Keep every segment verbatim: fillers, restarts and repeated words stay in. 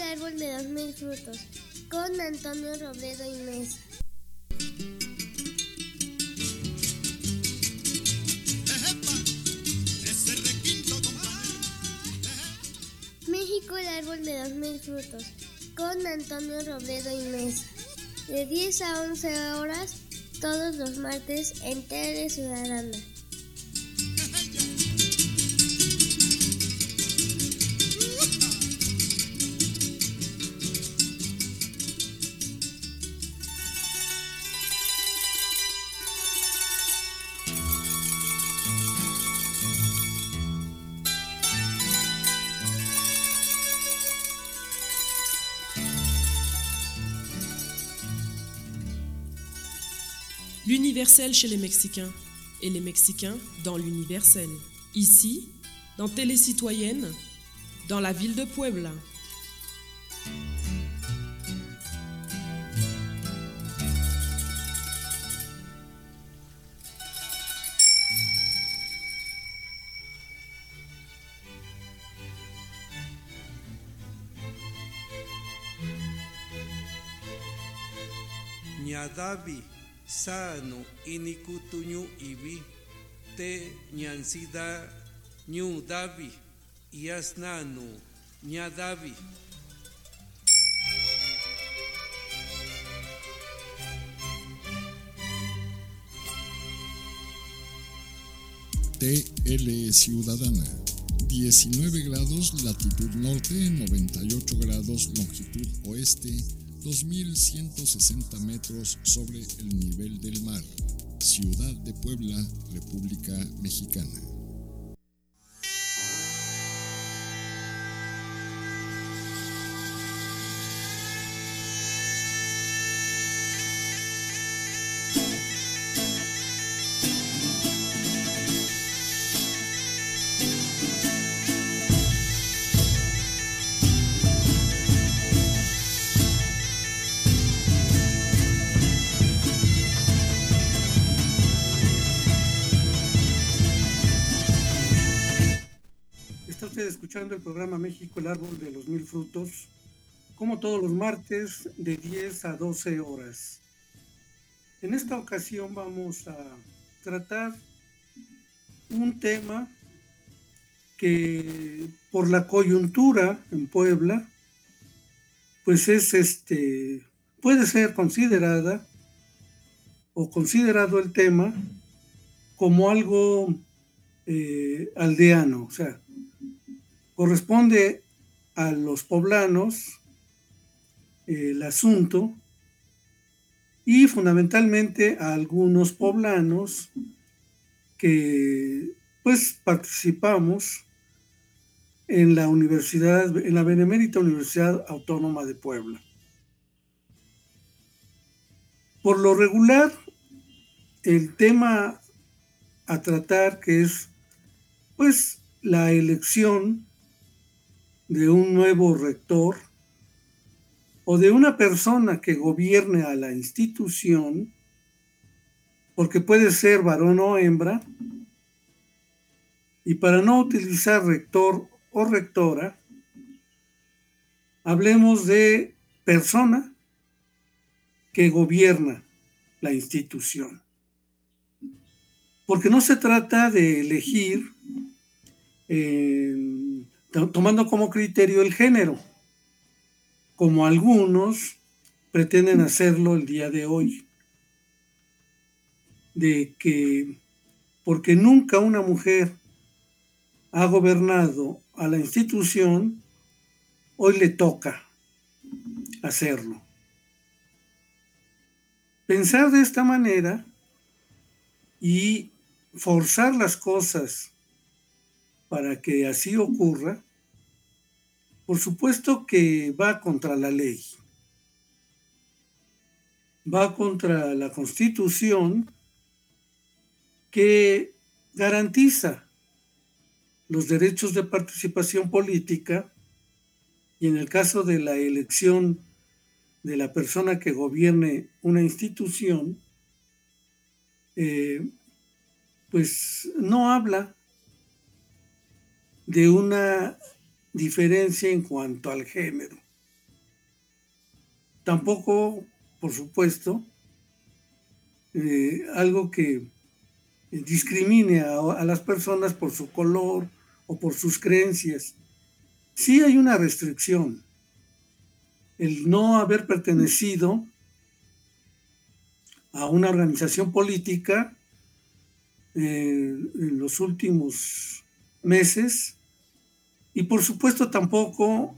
árbol de los mil frutos, con Antonio Robledo y Mesa. México, el árbol de los mil frutos, con Antonio Robledo y Mesa. De diez a once horas, todos los martes, en Tele Ciudadana. L'universel chez les Mexicains et les Mexicains dans l'universel. Ici, dans Télé Citoyenne, dans la ville de Puebla. Ñadavi sano inikutuñu ibi te ñansida ñu davi yasnanu ñadavi. T L Ciudadana, diecinueve grados latitud norte, noventa y ocho grados longitud oeste, dos mil ciento sesenta metros sobre el nivel del mar. Ciudad de Puebla, República Mexicana. Escuchando el programa México, el árbol de los mil frutos, como todos los martes de diez a doce horas. En esta ocasión vamos a tratar un tema que por la coyuntura en Puebla, pues es este, puede ser considerada o considerado el tema como algo eh, aldeano, o sea, corresponde a los poblanos eh, el asunto y fundamentalmente a algunos poblanos que pues participamos en la universidad, en la Benemérita Universidad Autónoma de Puebla. Por lo regular, el tema a tratar, que es pues la elección de un nuevo rector o de una persona que gobierne a la institución, porque puede ser varón o hembra, y para no utilizar rector o rectora, hablemos de persona que gobierna la institución. Porque no se trata de elegir eh, tomando como criterio el género, como algunos pretenden hacerlo el día de hoy, de que porque nunca una mujer ha gobernado a la institución, hoy le toca hacerlo. Pensar de esta manera y forzar las cosas para que así ocurra, por supuesto que va contra la ley, va contra la Constitución que garantiza los derechos de participación política y en el caso de la elección de la persona que gobierne una institución, eh, pues no habla de una diferencia en cuanto al género. tampoco, por supuesto, eh, algo que discrimine a, a las personas por su color o por sus creencias. Sí hay una restricción. El no haber pertenecido a una organización política eh, en los últimos meses, y por supuesto tampoco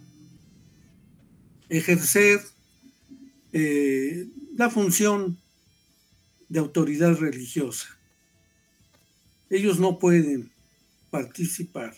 ejercer eh, la función de autoridad religiosa. Ellos no pueden participar.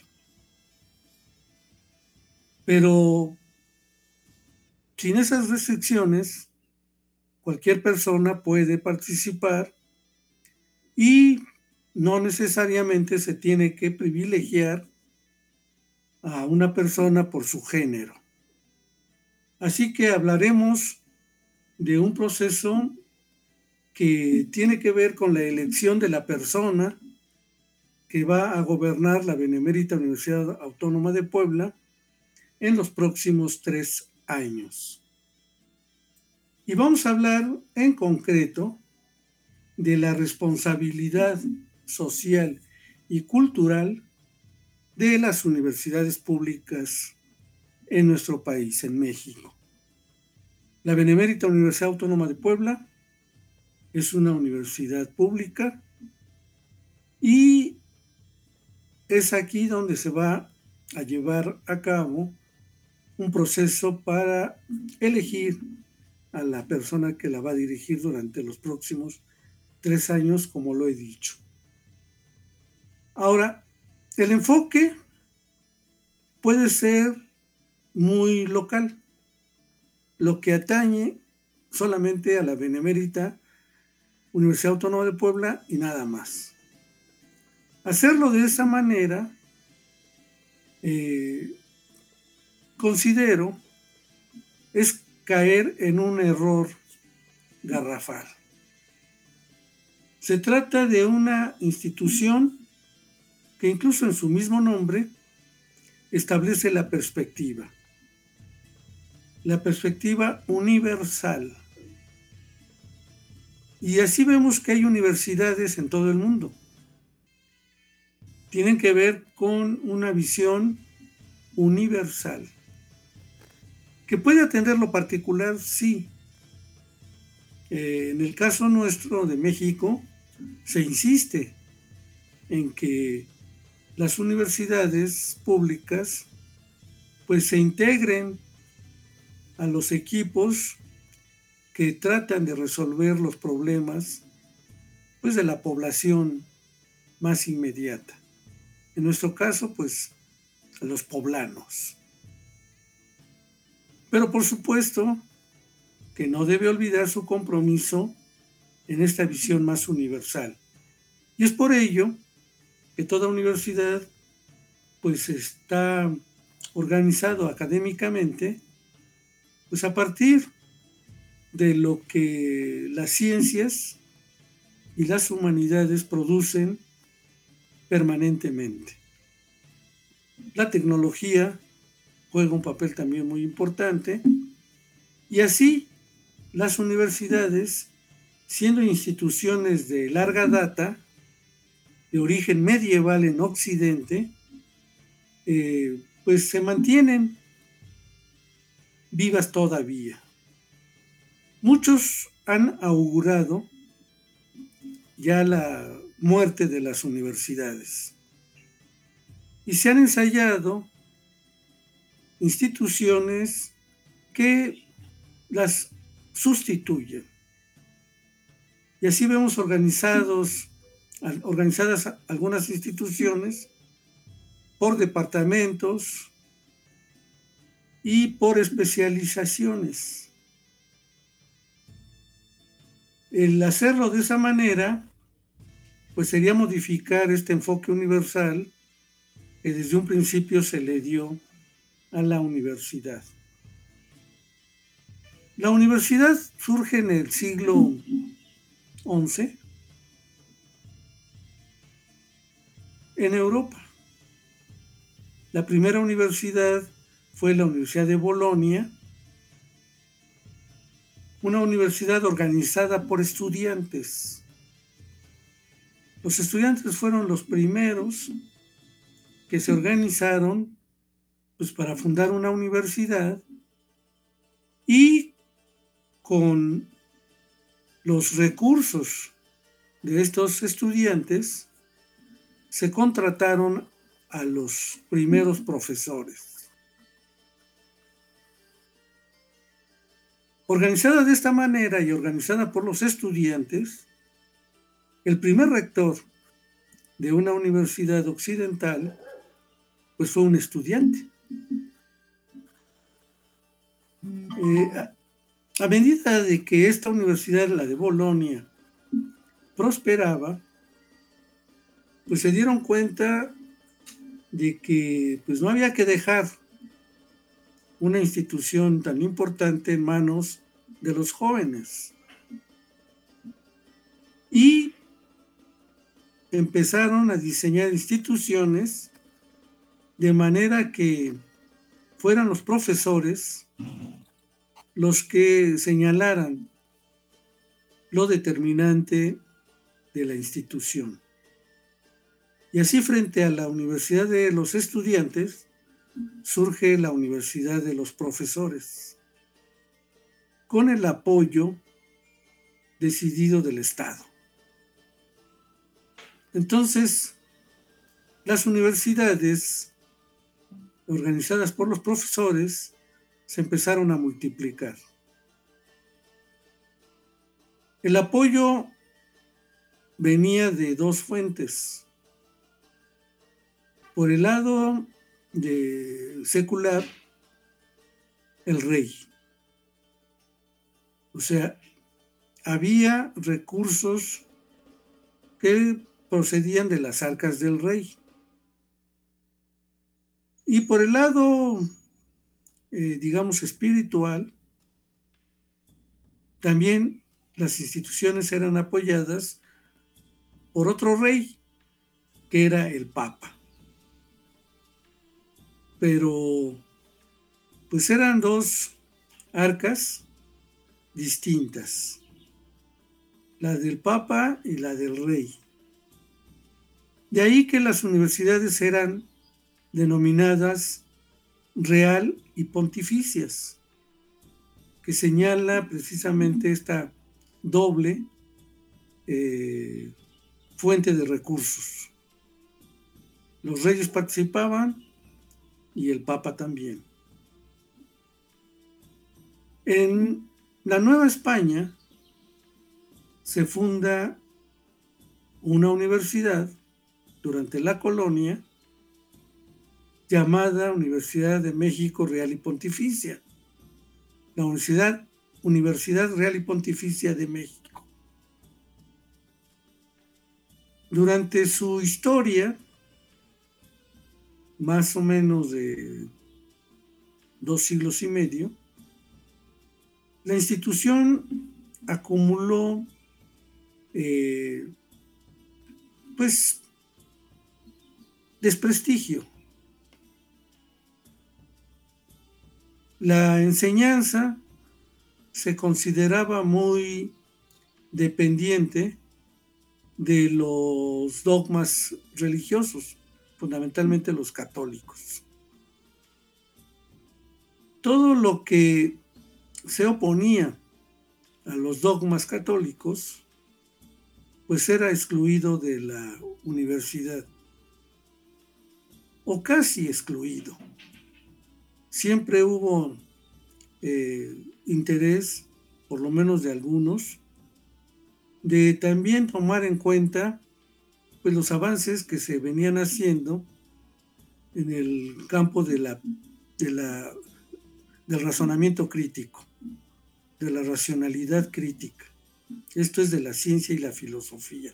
Pero sin esas restricciones, cualquier persona puede participar y no necesariamente se tiene que privilegiar a una persona por su género. Así que hablaremos de un proceso que tiene que ver con la elección de la persona que va a gobernar la Benemérita Universidad Autónoma de Puebla en los próximos tres años. Y vamos a hablar en concreto de la responsabilidad social y cultural de las universidades públicas en nuestro país, en México. La Benemérita Universidad Autónoma de Puebla es una universidad pública y es aquí donde se va a llevar a cabo un proceso para elegir a la persona que la va a dirigir durante los próximos tres años, como lo he dicho. Ahora, el enfoque puede ser muy local, lo que atañe solamente a la Benemérita Universidad Autónoma de Puebla y nada más. Hacerlo de esa manera, eh, considero, es caer en un error garrafal. Se trata de una institución que incluso en su mismo nombre establece la perspectiva, la perspectiva universal. Y así vemos que hay universidades en todo el mundo. Tienen que ver con una visión universal. ¿Que puede atender lo particular? Sí. Eh, en el caso nuestro de México, se insiste en que las universidades públicas pues se integren a los equipos que tratan de resolver los problemas pues de la población más inmediata. En nuestro caso, pues, a los poblanos. Pero por supuesto que no debe olvidar su compromiso en esta visión más universal. Y es por ello que toda universidad pues está organizado académicamente pues a partir de lo que las ciencias y las humanidades producen permanentemente. La tecnología juega un papel también muy importante y así las universidades, siendo instituciones de larga data, de origen medieval en Occidente, eh, pues se mantienen vivas todavía. Muchos han augurado ya la muerte de las universidades y se han ensayado instituciones que las sustituyen. Y así vemos organizados, organizadas algunas instituciones por departamentos y por especializaciones. El hacerlo de esa manera, pues sería modificar este enfoque universal que desde un principio se le dio a la universidad. La universidad surge en el siglo once en Europa. La primera universidad fue la Universidad de Bolonia una universidad organizada por estudiantes. Los estudiantes fueron los primeros que se organizaron pues, para fundar una universidad, y con los recursos de estos estudiantes se contrataron a los primeros profesores. Organizada de esta manera y organizada por los estudiantes, el primer rector de una universidad occidental pues fue un estudiante. Eh, a, a medida de que esta universidad, la de Bolonia, prosperaba, pues se dieron cuenta de que pues no había que dejar una institución tan importante en manos de los jóvenes. Y empezaron a diseñar instituciones de manera que fueran los profesores los que señalaran lo determinante de la institución. Y así, frente a la Universidad de los Estudiantes, surge la Universidad de los Profesores, con el apoyo decidido del Estado. Entonces, las universidades organizadas por los profesores se empezaron a multiplicar. El apoyo venía de dos fuentes. Por el lado de secular, el rey. O sea, había recursos que procedían de las arcas del rey. Y por el lado, eh, digamos, espiritual, también las instituciones eran apoyadas por otro rey, que era el Papa. Pero, pues eran dos arcas distintas, la del Papa y la del Rey. De ahí que las universidades eran denominadas real y pontificias, que señala precisamente esta doble eh, fuente de recursos. Los reyes participaban y el Papa también. En la Nueva España se funda una universidad durante la colonia llamada Universidad de México Real y Pontificia, la Universidad, Universidad Real y Pontificia de México. Durante su historia, más o menos de dos siglos y medio, la institución acumuló eh, pues desprestigio. La enseñanza se consideraba muy dependiente de los dogmas religiosos, fundamentalmente los católicos. Todo lo que se oponía a los dogmas católicos, pues era excluido de la universidad, o casi excluido. Siempre hubo eh, interés, por lo menos de algunos, de también tomar en cuenta pues, los avances que se venían haciendo en el campo de la, de la, del razonamiento crítico, de la racionalidad crítica. Esto es de la ciencia y la filosofía.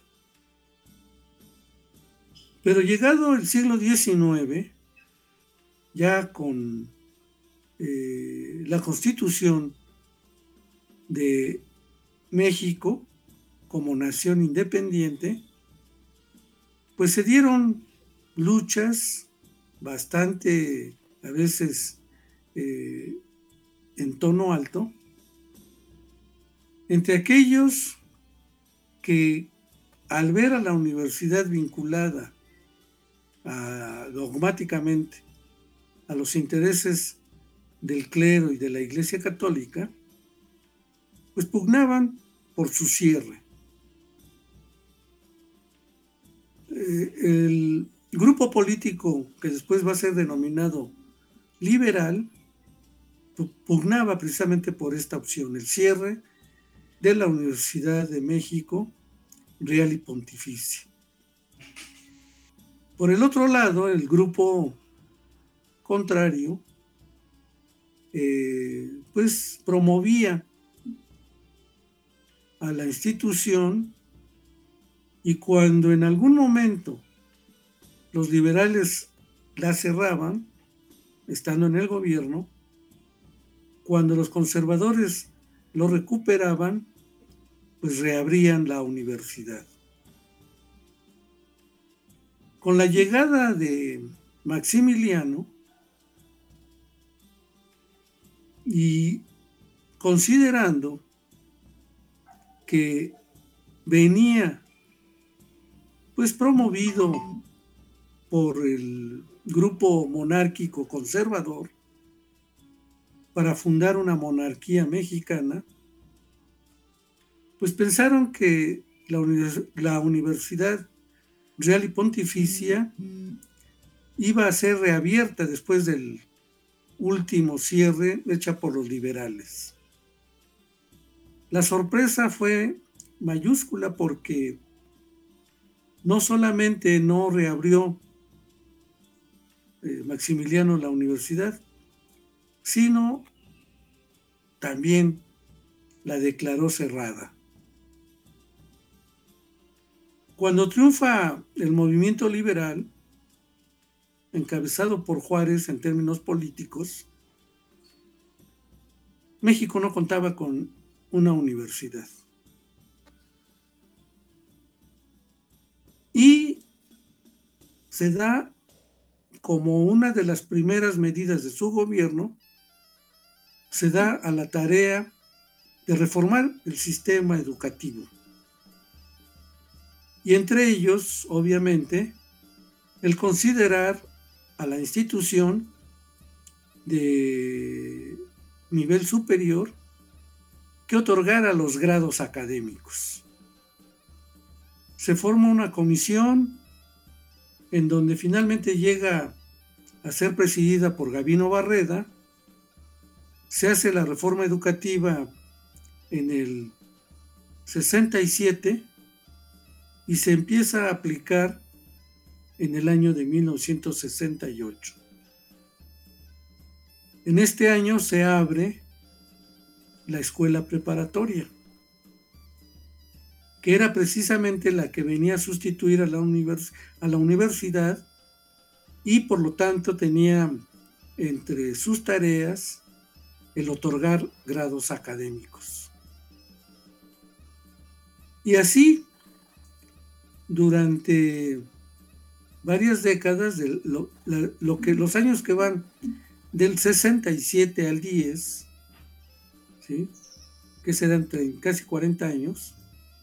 Pero llegado el siglo diecinueve, ya con eh, la Constitución de México como nación independiente, pues se dieron luchas bastante, a veces, eh, en tono alto, Entre aquellos que al ver a la universidad vinculada a, dogmáticamente a los intereses del clero y de la Iglesia Católica, pues pugnaban por su cierre. Eh, el grupo político que después va a ser denominado liberal pugnaba precisamente por esta opción, el cierre de la Universidad de México Real y Pontificia. Por el otro lado, el grupo contrario eh, pues promovía a la institución, y cuando en algún momento los liberales la cerraban, estando en el gobierno, cuando los conservadores lo recuperaban, pues reabrían la universidad. Con la llegada de Maximiliano y considerando que venía pues promovido por el grupo monárquico conservador para fundar una monarquía mexicana, pues pensaron que la, univers- la Universidad Real y Pontificia iba a ser reabierta después del último cierre hecha por los liberales. La sorpresa fue mayúscula porque no solamente no reabrió eh, Maximiliano la universidad, sino también la declaró cerrada. Cuando triunfa el movimiento liberal, encabezado por Juárez en términos políticos, México no contaba con una universidad. Y se da como una de las primeras medidas de su gobierno, se da a la tarea de reformar el sistema educativo. Y entre ellos, obviamente, el considerar a la institución de nivel superior que otorgara los grados académicos. Se forma una comisión en donde finalmente llega a ser presidida por Gabino Barreda. Se hace la reforma educativa en el sesenta y siete y se empieza a aplicar en el año de mil novecientos sesenta y ocho. En este año se abre la escuela preparatoria, que era precisamente la que venía a sustituir a la, univers- a la universidad, y por lo tanto tenía entre sus tareas el otorgar grados académicos. Y así, durante varias décadas, de lo, la, lo que, los años que van del sesenta y siete al diez, ¿sí?, que serán casi cuarenta años,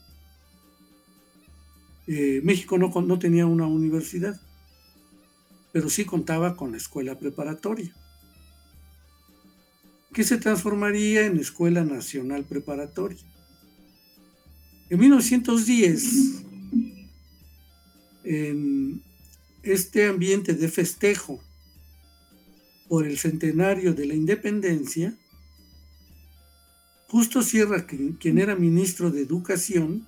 eh, México no, no tenía una universidad, pero sí contaba con la escuela preparatoria, que se transformaría en Escuela Nacional Preparatoria. En mil novecientos diez, en este ambiente de festejo por el centenario de la independencia, Justo Sierra, quien era ministro de Educación,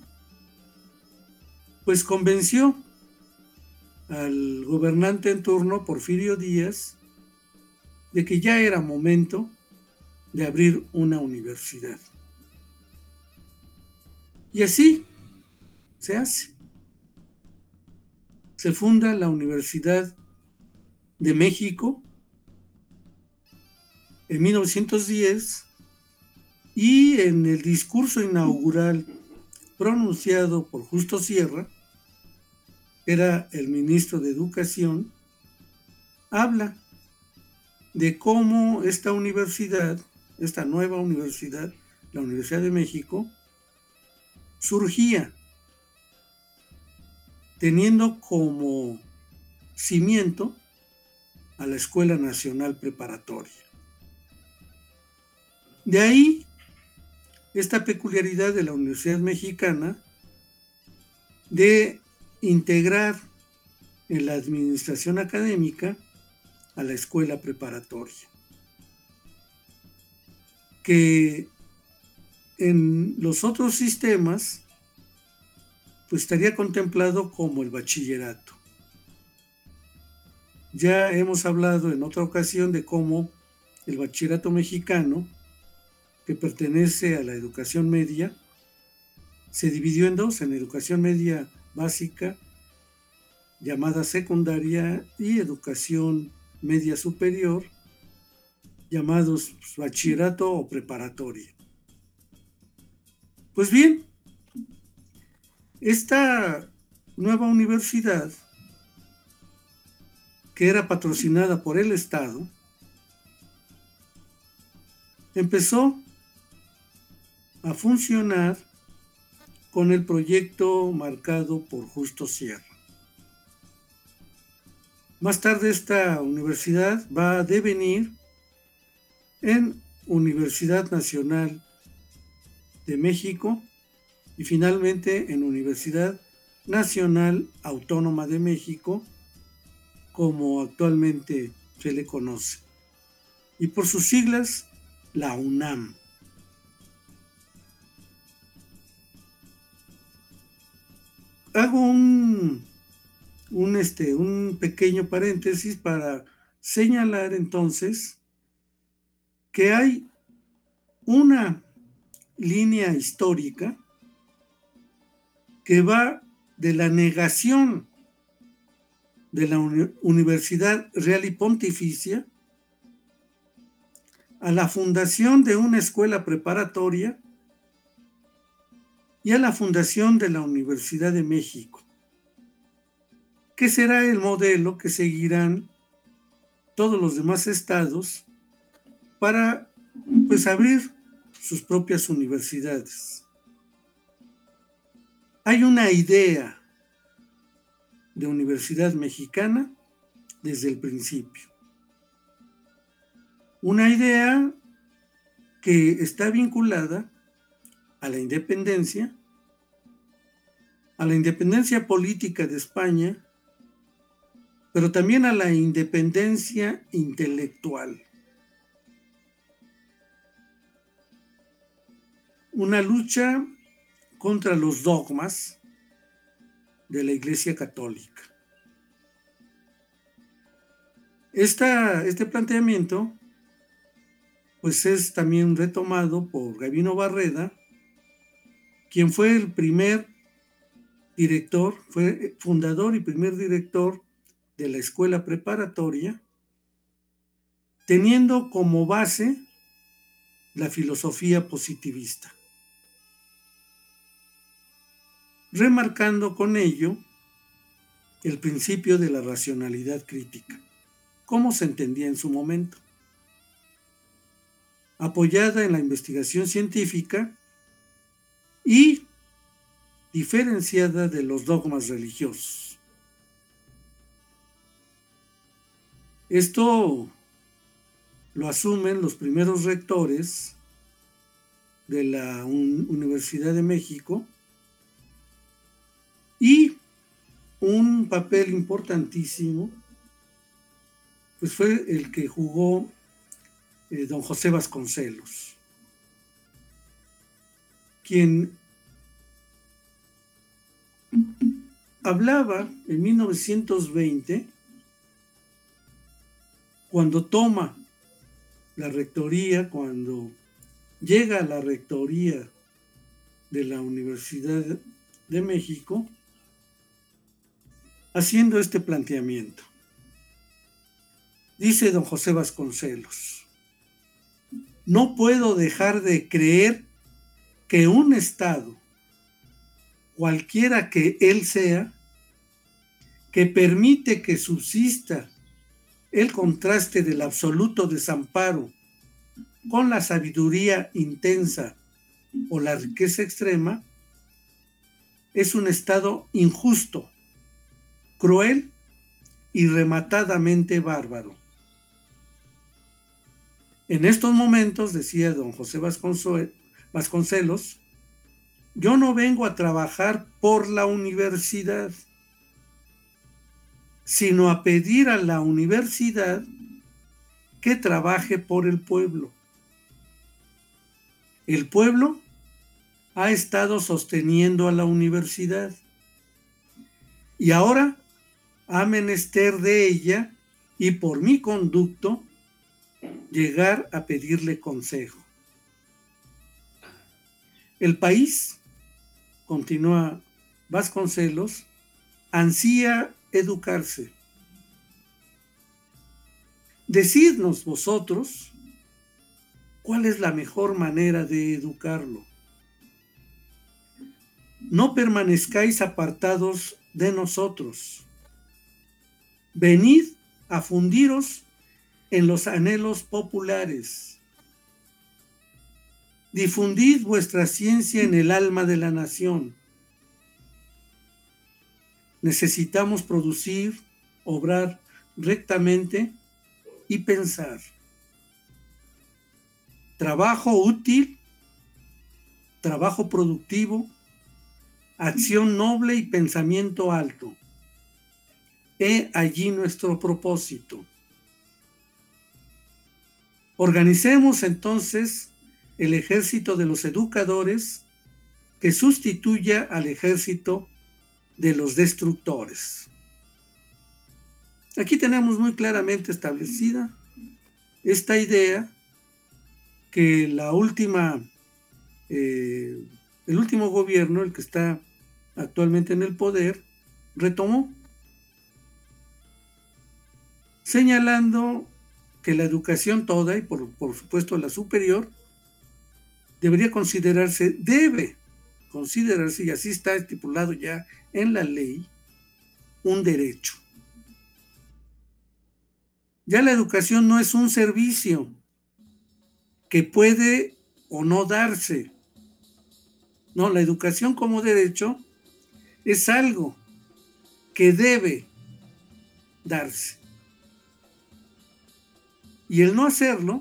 pues convenció al gobernante en turno, Porfirio Díaz, de que ya era momento de abrir una universidad. Y así se hace. Se funda la Universidad de México en mil novecientos diez, y en el discurso inaugural pronunciado por Justo Sierra, era el ministro de Educación, habla de cómo esta universidad, esta nueva universidad, la Universidad de México, surgía teniendo como cimiento a la Escuela Nacional Preparatoria. De ahí esta peculiaridad de la Universidad Mexicana de integrar en la administración académica a la escuela preparatoria, que en los otros sistemas pues estaría contemplado como el bachillerato. Ya hemos hablado en otra ocasión de cómo el bachillerato mexicano, que pertenece a la educación media, se dividió en dos, en educación media básica, llamada secundaria, y educación media superior, llamados bachillerato o preparatoria. Pues bien, esta nueva universidad, que era patrocinada por el Estado, empezó a funcionar con el proyecto marcado por Justo Sierra. Más tarde esta universidad va a devenir en Universidad Nacional de México y finalmente en Universidad Nacional Autónoma de México, como actualmente se le conoce, y por sus siglas, la UNAM. Hago un, un, este, un pequeño paréntesis para señalar entonces que hay una línea histórica que va de la negación de la uni- Universidad Real y Pontificia a la fundación de una escuela preparatoria y a la fundación de la Universidad de México, que será el modelo que seguirán todos los demás estados para pues abrir sus propias universidades. Hay una idea de universidad mexicana desde el principio. Una idea que está vinculada a la independencia, a la independencia política de España, pero también a la independencia intelectual. Una lucha contra los dogmas de la Iglesia Católica. Esta, este planteamiento pues es también retomado por Gabino Barreda, quien fue el primer director, fue fundador y primer director de la escuela preparatoria, teniendo como base la filosofía positivista, remarcando con ello el principio de la racionalidad crítica, como se entendía en su momento, apoyada en la investigación científica y diferenciada de los dogmas religiosos. Esto lo asumen los primeros rectores de la Universidad de México, y un papel importantísimo pues fue el que jugó eh, don José Vasconcelos, quien hablaba en mil novecientos veinte, cuando toma la rectoría, cuando llega a la rectoría de la Universidad de México, haciendo este planteamiento. Dice don José Vasconcelos: no puedo dejar de creer que un Estado, cualquiera que él sea, que permite que subsista el contraste del absoluto desamparo con la sabiduría intensa o la riqueza extrema es un estado injusto, cruel y rematadamente bárbaro. En estos momentos, decía don José Vasconcelos, yo no vengo a trabajar por la universidad, sino a pedir a la universidad que trabaje por el pueblo. El pueblo ha estado sosteniendo a la universidad y ahora ha menester de ella y por mi conducto llegar a pedirle consejo. El país, continúa Vasconcelos, ansía educarse. Decidnos vosotros cuál es la mejor manera de educarlo. No permanezcáis apartados de nosotros. Venid a fundiros en los anhelos populares. Difundid vuestra ciencia en el alma de la nación. Necesitamos producir, obrar rectamente y pensar. Trabajo útil, trabajo productivo, acción noble y pensamiento alto. He allí nuestro propósito. Organicemos entonces el ejército de los educadores que sustituya al ejército de los destructores. Aquí tenemos muy claramente establecida esta idea que la última, eh, el último gobierno, el que está actualmente en el poder, retomó, señalando que la educación toda, y por, por supuesto la superior, debería considerarse, debe considerarse, y así está estipulado ya en la ley, un derecho. Ya la educación no es un servicio que puede o no darse. No, la educación como derecho es algo que debe darse. Y el no hacerlo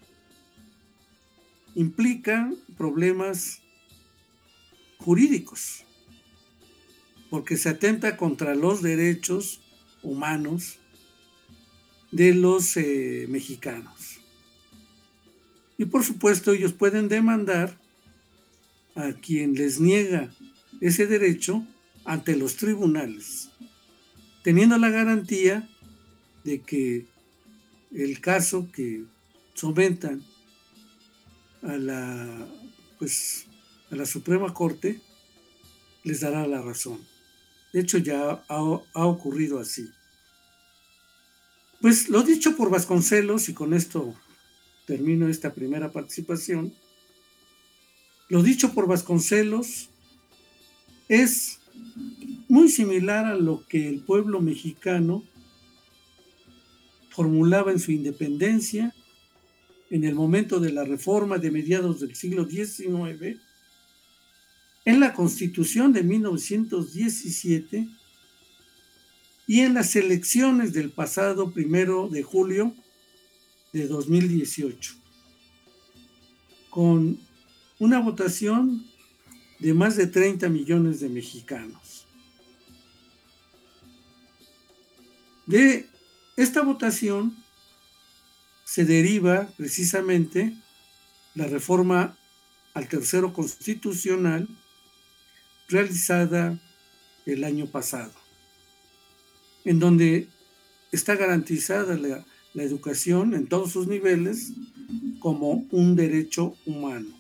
implica problemas jurídicos, porque se atenta contra los derechos humanos de los eh, mexicanos. Y por supuesto ellos pueden demandar a quien les niega ese derecho ante los tribunales, teniendo la garantía de que el caso que sometan a la, pues, a la Suprema Corte les dará la razón. De hecho, ya ha, ha ocurrido así. Pues lo dicho por Vasconcelos, y con esto termino esta primera participación, lo dicho por Vasconcelos es muy similar a lo que el pueblo mexicano formulaba en su independencia en el momento de la reforma de mediados del siglo diecinueve, en la Constitución de mil novecientos diecisiete y en las elecciones del pasado primero de julio de dos mil dieciocho, con una votación de más de treinta millones de mexicanos. De esta votación se deriva precisamente la reforma al tercero constitucional realizada el año pasado, en donde está garantizada la, la educación en todos sus niveles como un derecho humano.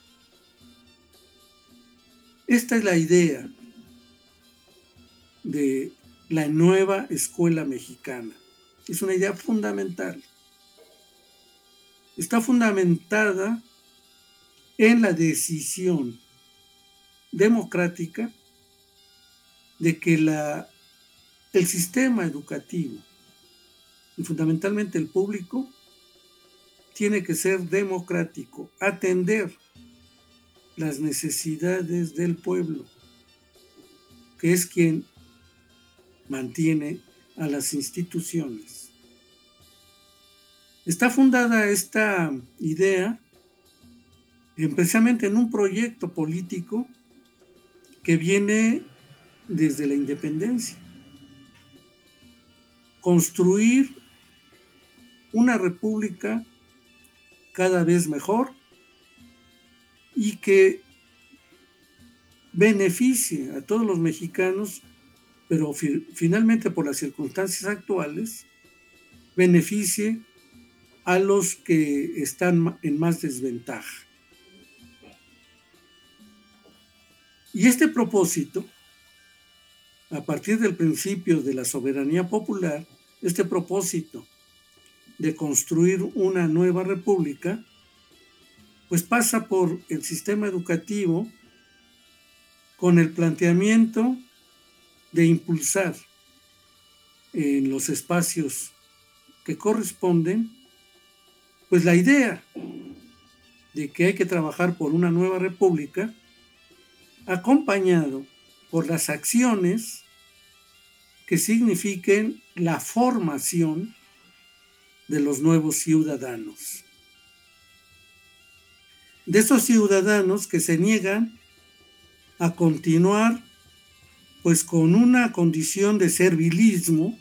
Esta es la idea de la nueva escuela mexicana. Es una idea fundamental. Está fundamentada en la decisión democrática de que la, el sistema educativo, y fundamentalmente el público, tiene que ser democrático, atender las necesidades del pueblo, que es quien mantiene a las instituciones. Está fundada esta idea precisamente en un proyecto político que viene desde la independencia. Construir una república cada vez mejor y que beneficie a todos los mexicanos, pero fi- finalmente por las circunstancias actuales, beneficie a los que están en más desventaja. Y este propósito, a partir del principio de la soberanía popular, este propósito de construir una nueva república, pues pasa por el sistema educativo con el planteamiento de impulsar en los espacios que corresponden, pues la idea de que hay que trabajar por una nueva república, acompañado por las acciones que signifiquen la formación de los nuevos ciudadanos. De esos ciudadanos que se niegan a continuar pues con una condición de servilismo,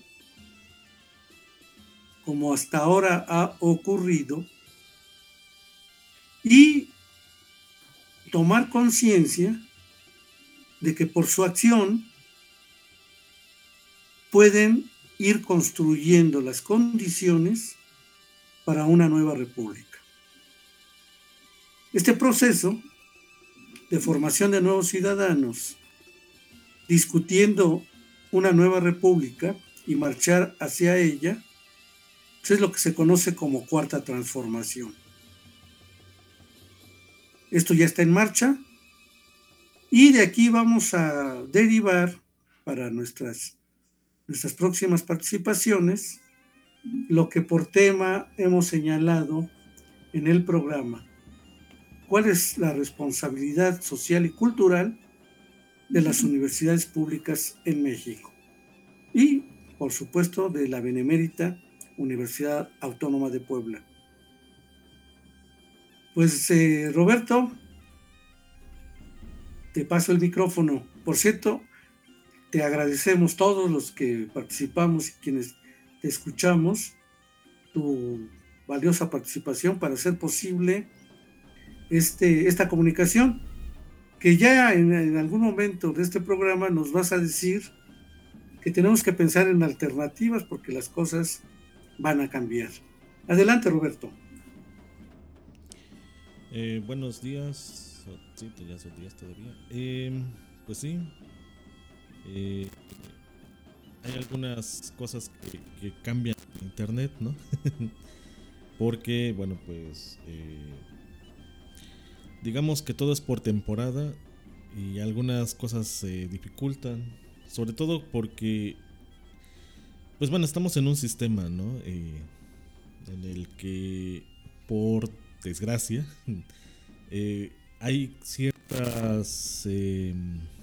como hasta ahora ha ocurrido, y tomar conciencia de que por su acción pueden ir construyendo las condiciones para una nueva república. Este proceso de formación de nuevos ciudadanos, discutiendo una nueva república y marchar hacia ella, pues es lo que se conoce como cuarta transformación. Esto ya está en marcha y de aquí vamos a derivar para nuestras, nuestras próximas participaciones lo que por tema hemos señalado en el programa. ¿Cuál es la responsabilidad social y cultural de las universidades públicas en México? Y, por supuesto, de la Benemérita Universidad Autónoma de Puebla. Pues, eh, Roberto, te paso el micrófono. Por cierto, te agradecemos todos los que participamos y quienes te escuchamos, tu valiosa participación para hacer posible este, esta comunicación, que ya en, en algún momento de este programa nos vas a decir que tenemos que pensar en alternativas porque las cosas van a cambiar. Adelante, Roberto. Eh, buenos días, sí, ya son días todavía. Eh, pues sí, eh, hay algunas cosas que, que cambian en internet, ¿no? Porque, bueno, pues eh, digamos que todo es por temporada y algunas cosas se dificultan, sobre todo porque, pues bueno, estamos en un sistema, ¿no? Eh, en el que, por desgracia, eh, hay ciertas eh,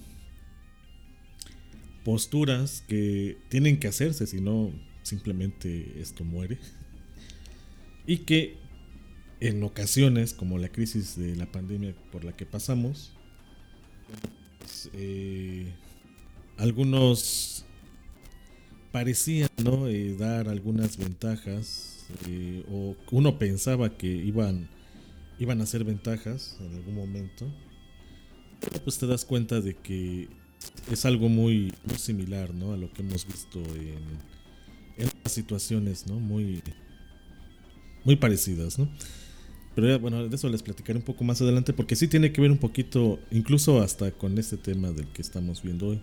posturas que tienen que hacerse, si no simplemente esto muere, y que en ocasiones, como la crisis de la pandemia por la que pasamos, pues, eh, algunos parecían, ¿no? eh, dar algunas ventajas, eh, o uno pensaba que iban iban a ser ventajas en algún momento, pero pues te das cuenta de que es algo muy, muy similar, ¿no? A lo que hemos visto en, en otras situaciones, ¿no? Muy, muy parecidas, ¿no? Pero ya, bueno, de eso les platicaré un poco más adelante, porque sí tiene que ver un poquito, incluso hasta con este tema del que estamos viendo hoy.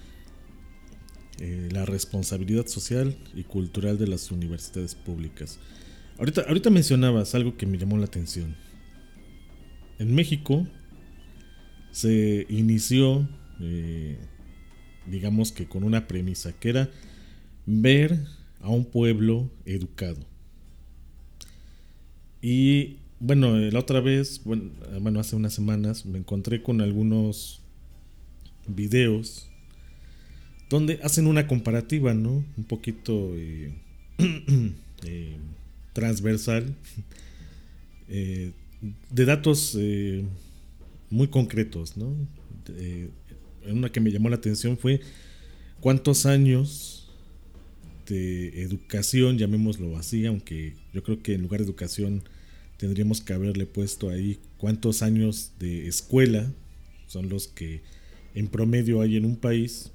Eh, la responsabilidad social y cultural de las universidades públicas. Ahorita, ahorita mencionabas algo que me llamó la atención. En México se inició, eh, digamos que con una premisa, que era ver a un pueblo educado. Y bueno, la otra vez, bueno, bueno, hace unas semanas me encontré con algunos videos donde hacen una comparativa, ¿no? Un poquito eh, eh, transversal eh, de datos eh, muy concretos, ¿no? Eh, una que me llamó la atención fue cuántos años de educación, llamémoslo así, aunque yo creo que en lugar de educación tendríamos que haberle puesto ahí cuántos años de escuela son los que en promedio hay en un país.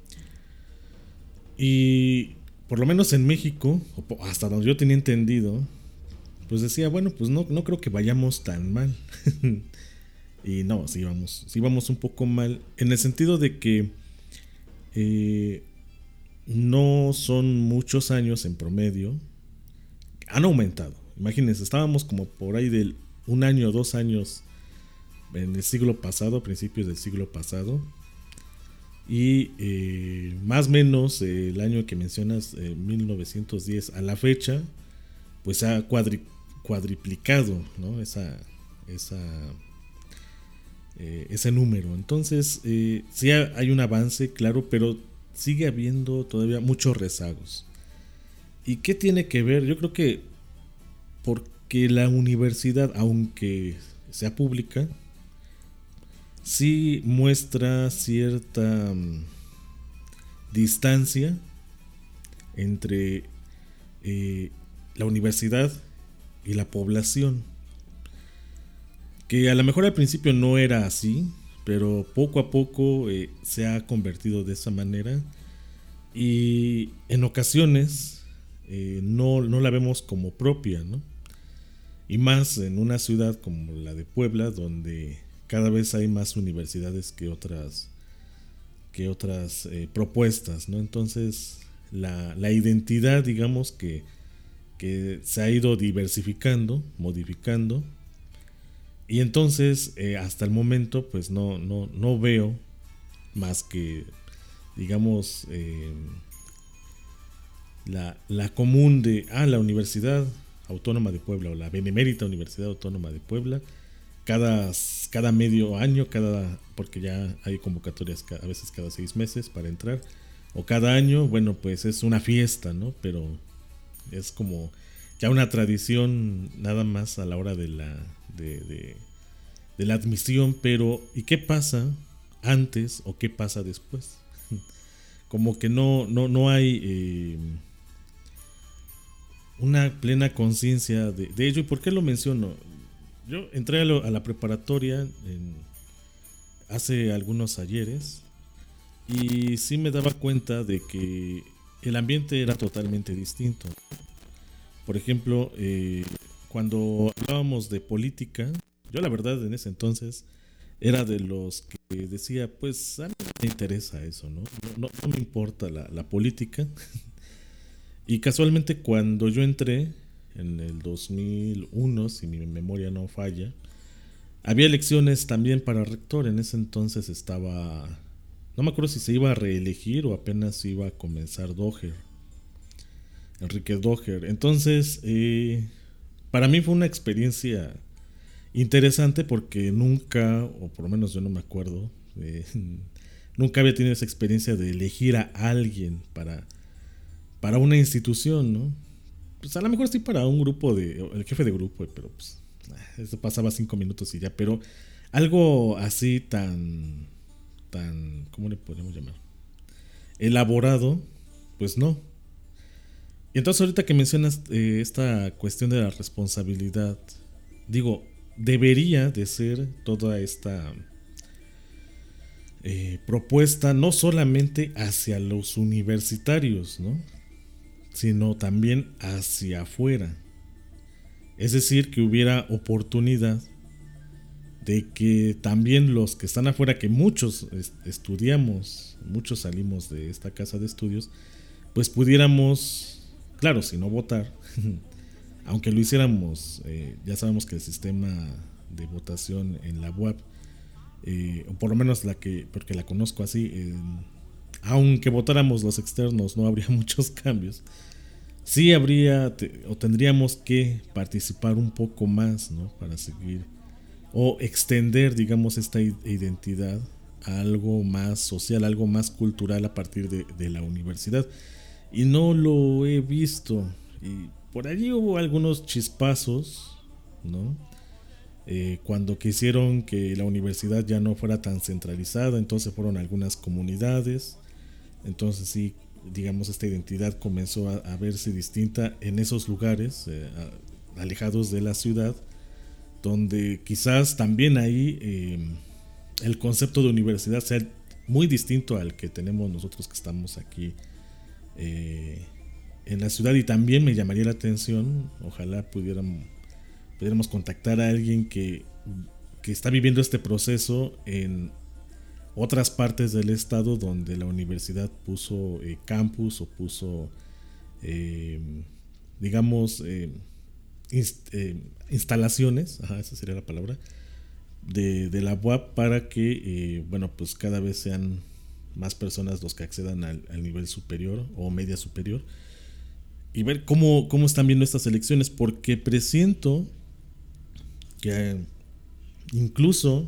Y por lo menos en México, hasta donde yo tenía entendido, pues decía, bueno, pues no, no creo que vayamos tan mal. Y no, sí vamos, sí vamos un poco mal, en el sentido de que eh, no son muchos años en promedio, han aumentado. Imagínense, estábamos como por ahí del un año o dos años en el siglo pasado, a principios del siglo pasado, y eh, más o menos eh, el año que mencionas, eh, mil novecientos diez a la fecha, pues ha cuadri cuadriplicado, ¿no? Esa, esa, eh, ese número. Entonces, eh, sí hay un avance, claro, pero sigue habiendo todavía muchos rezagos. ¿Y qué tiene que ver? Yo creo que porque la universidad, aunque sea pública, sí muestra cierta um, distancia entre eh, la universidad y la población, que a lo mejor al principio no era así, pero poco a poco eh, se ha convertido de esa manera, y en ocasiones eh, no, no la vemos como propia, ¿no? Y más en una ciudad como la de Puebla, donde cada vez hay más universidades que otras que otras eh, propuestas, ¿no? Entonces la, la identidad, digamos que, que se ha ido diversificando, modificando, y entonces eh, hasta el momento pues no, no, no veo más que, digamos, eh, la, la común de ah, la Universidad Autónoma de Puebla o la Benemérita Universidad Autónoma de Puebla, cada, cada medio año, cada porque ya hay convocatorias a veces cada seis meses para entrar, o cada año, bueno, pues es una fiesta, ¿no? Pero es como ya una tradición nada más a la hora de la de, de, de la admisión. Pero ¿y qué pasa antes o qué pasa después? Como que no, no, no hay eh, una plena conciencia de, de ello. ¿Y por qué lo menciono? Yo entré a, lo, a la preparatoria en, hace algunos ayeres, y sí me daba cuenta de que el ambiente era totalmente distinto. Por ejemplo, eh, cuando hablábamos de política, yo la verdad en ese entonces era de los que decía, pues a mí no me interesa eso, ¿no? No, no me importa la, la política. Y casualmente cuando yo entré en el dos mil uno, si mi memoria no falla, había elecciones también para rector. En ese entonces estaba, no me acuerdo si se iba a reelegir o apenas iba a comenzar Doher, Enrique Doher. Entonces eh, para mí fue una experiencia interesante porque nunca, o por lo menos yo no me acuerdo, eh, nunca había tenido esa experiencia de elegir a alguien para, para una institución, ¿no? Pues a lo mejor sí para un grupo de, el jefe de grupo, pero pues eso pasaba cinco minutos y ya. Pero algo así tan, tan, ¿cómo le podemos llamar? Elaborado, pues no. Y entonces ahorita que mencionas eh, esta cuestión de la responsabilidad, digo, debería de ser toda esta eh, propuesta no solamente hacia los universitarios, ¿no? Sino también hacia afuera. Es decir, que hubiera oportunidad de que también los que están afuera, que muchos estudiamos, muchos salimos de esta casa de estudios, pues pudiéramos, claro, si no votar, aunque lo hiciéramos, eh, ya sabemos que el sistema de votación en la U A P, eh, o por lo menos la que, porque la conozco así, eh, aunque votáramos los externos no habría muchos cambios, sí habría te, o tendríamos que participar un poco más, ¿no? Para seguir o extender, digamos, esta identidad a algo más social, algo más cultural a partir de, de la universidad. Y no lo he visto. Y por allí hubo algunos chispazos, ¿no? Eh, cuando quisieron que la universidad ya no fuera tan centralizada, entonces fueron algunas comunidades. Entonces sí, digamos, esta identidad comenzó a, a verse distinta en esos lugares, eh, a, alejados de la ciudad, donde quizás también ahí eh, el concepto de universidad sea muy distinto al que tenemos nosotros que estamos aquí eh, en la ciudad. Y también me llamaría la atención, ojalá pudiéramos, pudiéramos contactar a alguien que, que está viviendo este proceso en otras partes del estado donde la universidad puso eh, campus o puso, eh, digamos, eh, inst, eh, instalaciones, ajá, esa sería la palabra, de, de la U A P para que, eh, bueno, pues cada vez sean más personas los que accedan al, al nivel superior o media superior, y ver cómo, cómo están viendo estas elecciones, porque presiento que eh, incluso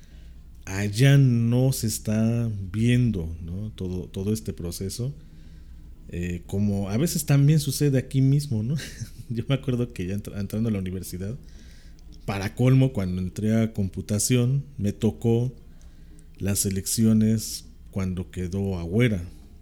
allá no se está viendo, ¿no? todo, todo este proceso, eh, como a veces también sucede aquí mismo, ¿no? Yo me acuerdo que ya entra, entrando a la universidad, para colmo, cuando entré a computación, me tocó las elecciones cuando quedó Agüera.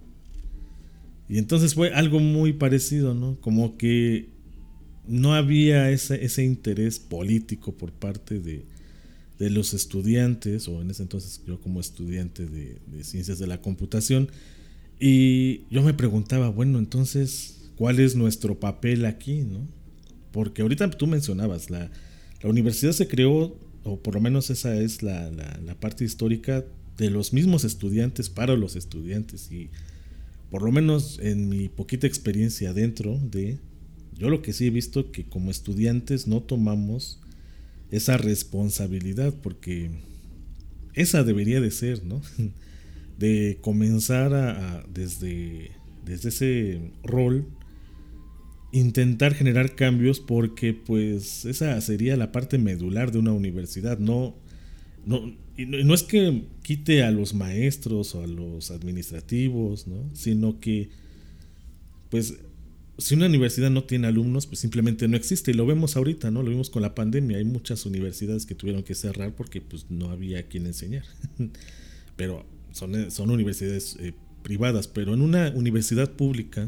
Y entonces fue algo muy parecido, ¿no? Como que no había ese, ese interés político por parte de, de los estudiantes, o en ese entonces yo como estudiante de, de ciencias de la computación, y yo me preguntaba, bueno, entonces, ¿cuál es nuestro papel aquí, no? Porque ahorita tú mencionabas, la, la universidad se creó, o por lo menos esa es la, la, la parte histórica, de los mismos estudiantes para los estudiantes, y por lo menos en mi poquita experiencia dentro de, yo lo que sí he visto que como estudiantes no tomamos esa responsabilidad, porque esa debería de ser, ¿no? De comenzar a, a desde, desde ese rol intentar generar cambios, porque pues esa sería la parte medular de una universidad. No, no, y no, no es que quite a los maestros o a los administrativos, ¿no? Sino que pues si una universidad no tiene alumnos, pues simplemente no existe, y lo vemos ahorita, ¿no? Lo vimos con la pandemia, hay muchas universidades que tuvieron que cerrar porque pues no había quien enseñar. Pero son, son universidades eh, privadas, pero en una universidad pública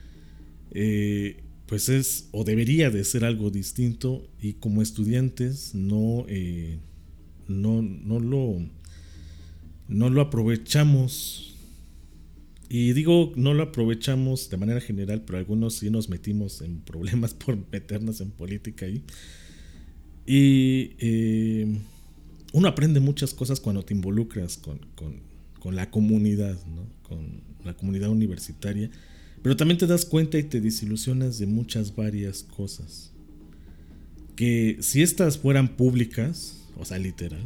eh, pues es o debería de ser algo distinto, y como estudiantes no eh, no, no lo no lo aprovechamos. Y digo, no lo aprovechamos de manera general, pero algunos sí nos metimos en problemas por meternos en política ahí. Y eh, uno aprende muchas cosas cuando te involucras con, con, con la comunidad, ¿no? Con la comunidad universitaria. Pero también te das cuenta y te desilusionas de muchas varias cosas. Que si estas fueran públicas, o sea, literal,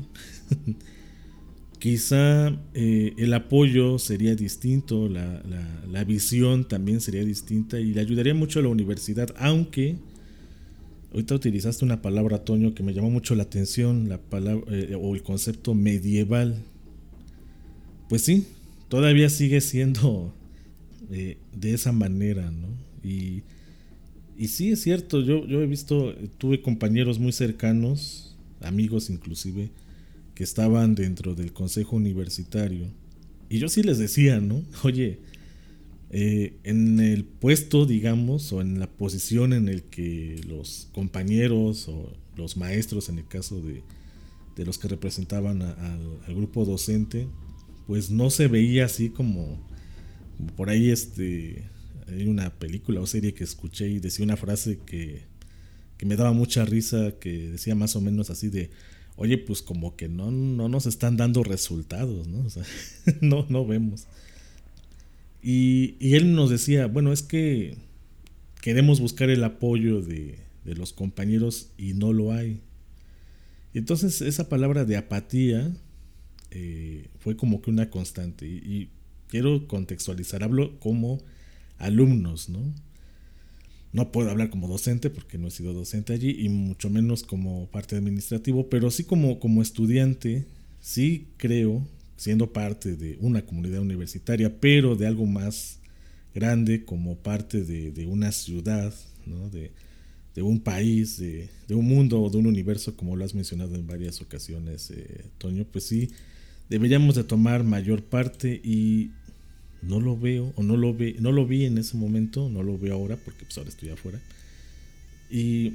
quizá eh, el apoyo sería distinto, la, la, la visión también sería distinta, y le ayudaría mucho a la universidad, aunque ahorita utilizaste una palabra, Toño, que me llamó mucho la atención, la palabra eh, o el concepto medieval. Pues sí, todavía sigue siendo eh, de esa manera, ¿no? Y, y sí, es cierto, yo, yo he visto, tuve compañeros muy cercanos, amigos inclusive, que estaban dentro del consejo universitario, y yo sí les decía, ¿no? Oye, eh, en el puesto, digamos, o en la posición en el que los compañeros o los maestros, en el caso de, de los que representaban a, a, al grupo docente, pues no se veía así como, como por ahí este, hay una película o serie que escuché y decía una frase que, que me daba mucha risa, que decía más o menos así de: oye, pues como que no, no nos están dando resultados, ¿no? O sea, no, no vemos. Y, y él nos decía, bueno, es que queremos buscar el apoyo de, de los compañeros y no lo hay. Y entonces esa palabra de apatía eh, fue como que una constante. Y, y quiero contextualizar, hablo como alumnos, ¿no? No puedo hablar como docente porque no he sido docente allí y mucho menos como parte administrativo, pero sí como, como estudiante, sí creo, siendo parte de una comunidad universitaria, pero de algo más grande como parte de, de una ciudad, ¿no? de, de un país, de, de un mundo o de un universo, como lo has mencionado en varias ocasiones, eh, Toño, pues sí, deberíamos de tomar mayor parte y no lo veo, o no lo ve, no lo vi en ese momento, no lo veo ahora, porque pues ahora estoy afuera. Y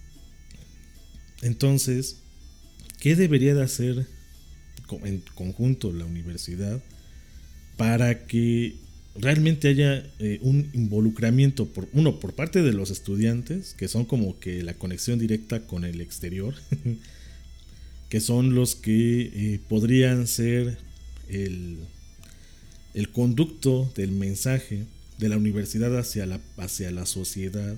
entonces, ¿qué debería de hacer en conjunto la universidad para que realmente haya eh, un involucramiento, por, uno, por parte de los estudiantes, que son como que la conexión directa con el exterior, que son los que eh, podrían ser el... el conducto del mensaje de la universidad hacia la, hacia la sociedad,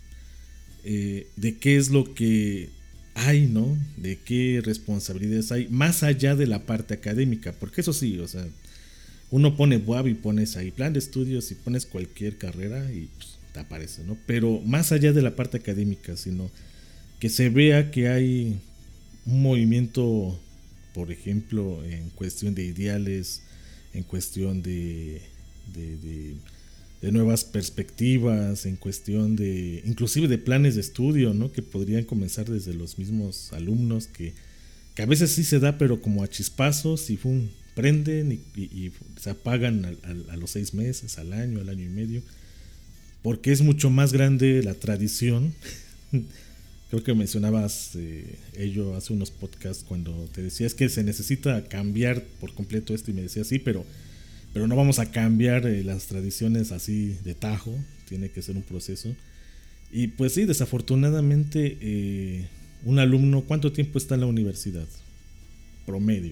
eh, de qué es lo que hay, ¿no? De qué responsabilidades hay, más allá de la parte académica, porque eso sí, o sea, uno pone B U A B y pones ahí plan de estudios y pones cualquier carrera y pues, te aparece, ¿no? Pero más allá de la parte académica, sino que se vea que hay un movimiento, por ejemplo, en cuestión de ideales, en cuestión de, de, de, de nuevas perspectivas, en cuestión de inclusive de planes de estudio, ¿no? Que podrían comenzar desde los mismos alumnos, que, que a veces sí se da, pero como a chispazos y fum, prenden y, y, y se apagan a, a, a los seis meses, al año, al año y medio, porque es mucho más grande la tradición. Creo que mencionabas eh, ello hace unos podcasts cuando te decías que se necesita cambiar por completo esto y me decías sí, pero, pero no vamos a cambiar eh, las tradiciones así de tajo, tiene que ser un proceso. Y pues sí, desafortunadamente eh, un alumno, ¿cuánto tiempo está en la universidad? Promedio.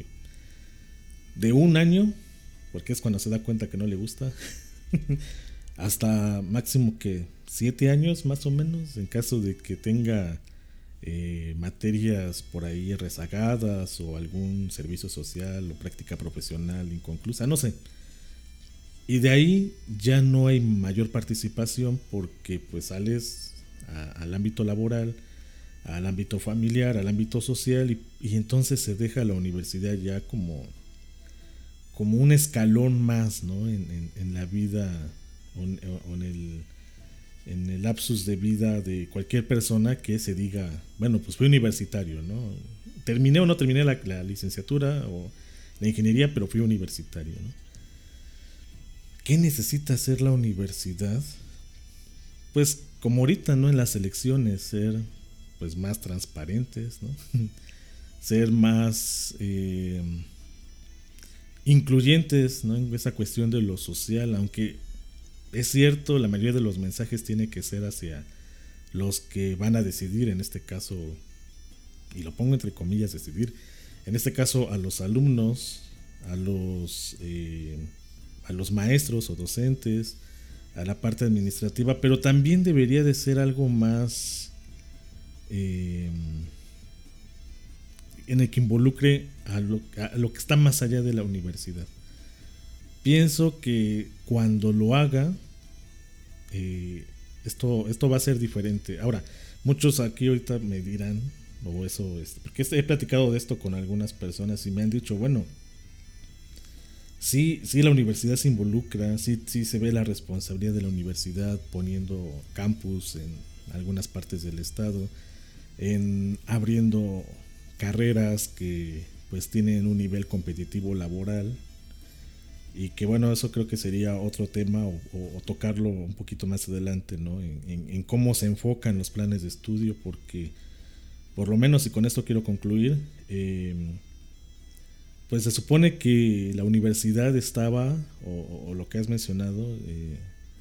De un año, porque es cuando se da cuenta que no le gusta, hasta máximo que siete años más o menos, en caso de que tenga eh, materias por ahí rezagadas o algún servicio social o práctica profesional inconclusa, no sé. Y de ahí ya no hay mayor participación porque pues sales a, al ámbito laboral, al ámbito familiar, al ámbito social y, y entonces se deja la universidad ya como, como un escalón más, ¿no? en, en, en la vida o en, o en el en el lapsus de vida de cualquier persona que se diga, bueno, pues fui universitario, ¿no? Terminé o no terminé la, la licenciatura o la ingeniería, pero fui universitario, ¿no? ¿Qué necesita hacer la universidad? Pues como ahorita, ¿no? En las elecciones, ser pues más transparentes, ¿no? Ser más eh, incluyentes, ¿no? En esa cuestión de lo social, aunque es cierto, la mayoría de los mensajes tiene que ser hacia los que van a decidir, en este caso, y lo pongo entre comillas, decidir, en este caso a los alumnos, a los, eh, a los maestros o docentes, a la parte administrativa, pero también debería de ser algo más eh, en el que involucre a lo, a lo que está más allá de la universidad. Pienso que cuando lo haga, eh, esto, esto va a ser diferente. Ahora, muchos aquí ahorita me dirán, o eso es, porque he platicado de esto con algunas personas y me han dicho, bueno, sí, sí la universidad se involucra, sí, sí se ve la responsabilidad de la universidad poniendo campus en algunas partes del estado, en abriendo carreras que pues tienen un nivel competitivo laboral. Y que bueno, eso creo que sería otro tema o, o, o tocarlo un poquito más adelante, ¿no? En, en, en cómo se enfocan los planes de estudio, porque por lo menos, y con esto quiero concluir, eh, pues se supone que la universidad estaba, o, o lo que has mencionado, eh,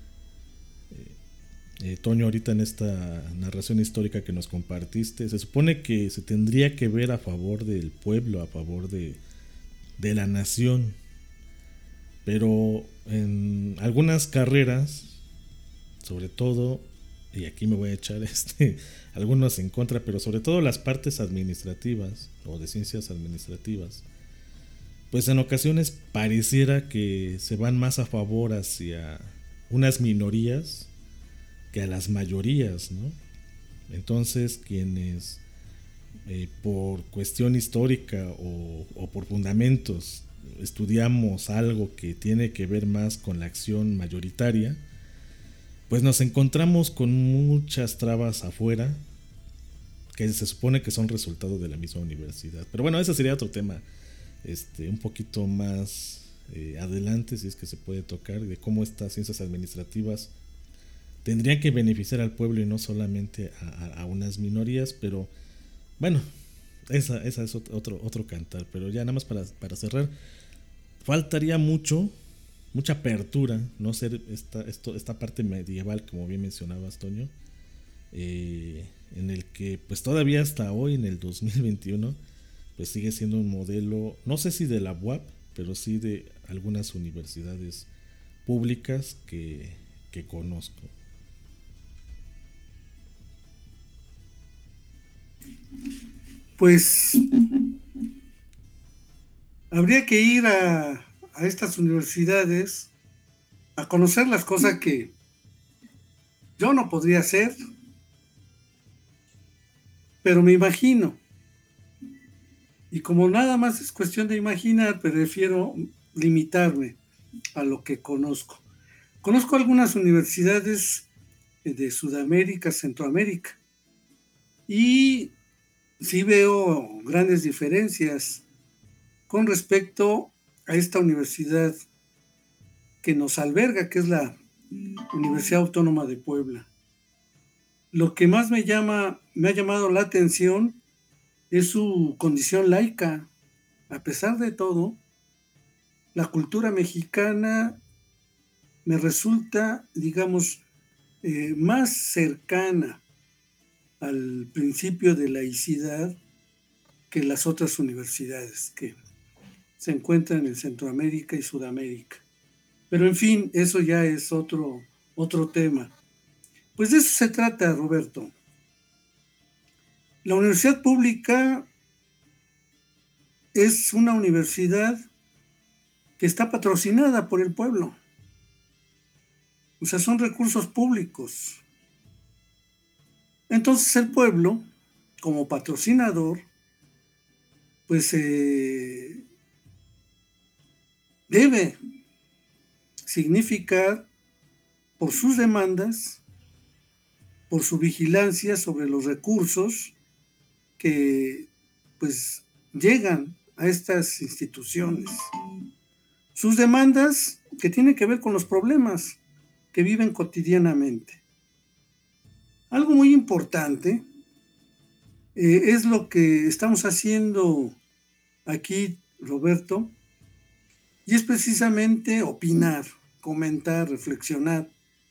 eh, Toño, ahorita en esta narración histórica que nos compartiste, se supone que se tendría que ver a favor del pueblo, a favor de, de la nación. Pero en algunas carreras, sobre todo, y aquí me voy a echar este, algunos en contra, pero sobre todo las partes administrativas o de ciencias administrativas, pues en ocasiones pareciera que se van más a favor hacia unas minorías que a las mayorías, ¿no? Entonces, quienes eh, por cuestión histórica o, o por fundamentos estudiamos algo que tiene que ver más con la acción mayoritaria, pues nos encontramos con muchas trabas afuera que se supone que son resultado de la misma universidad. Pero bueno, ese sería otro tema, este, un poquito más eh, adelante, si es que se puede tocar, de cómo estas ciencias administrativas tendrían que beneficiar al pueblo y no solamente a, a, a unas minorías. Pero bueno, esa, esa es otro, otro cantar. Pero ya nada más para, para cerrar, faltaría mucho, mucha apertura, no ser esta, esto, esta parte medieval, como bien mencionabas, Toño, eh, en el que pues todavía hasta hoy, en el dos mil veintiuno, pues sigue siendo un modelo, no sé si de la U A P, pero sí de algunas universidades públicas que, que conozco. Pues habría que ir a, a estas universidades a conocer las cosas que yo no podría hacer, pero me imagino. Y como nada más es cuestión de imaginar, prefiero limitarme a lo que conozco. Conozco algunas universidades de Sudamérica, Centroamérica, y sí veo grandes diferencias con respecto a esta universidad que nos alberga, que es la Universidad Autónoma de Puebla. Lo que más me llama, me ha llamado la atención es su condición laica. A pesar de todo, la cultura mexicana me resulta, digamos, eh, más cercana al principio de laicidad que las otras universidades que se encuentran en Centroamérica y Sudamérica. Pero en fin, eso ya es otro, otro tema. Pues de eso se trata, Roberto. La universidad pública es una universidad que está patrocinada por el pueblo. O sea, son recursos públicos. Entonces el pueblo, como patrocinador, pues eh, debe significar por sus demandas, por su vigilancia sobre los recursos que pues llegan a estas instituciones. Sus demandas que tienen que ver con los problemas que viven cotidianamente. Algo muy importante eh, es lo que estamos haciendo aquí, Roberto, y es precisamente opinar, comentar, reflexionar,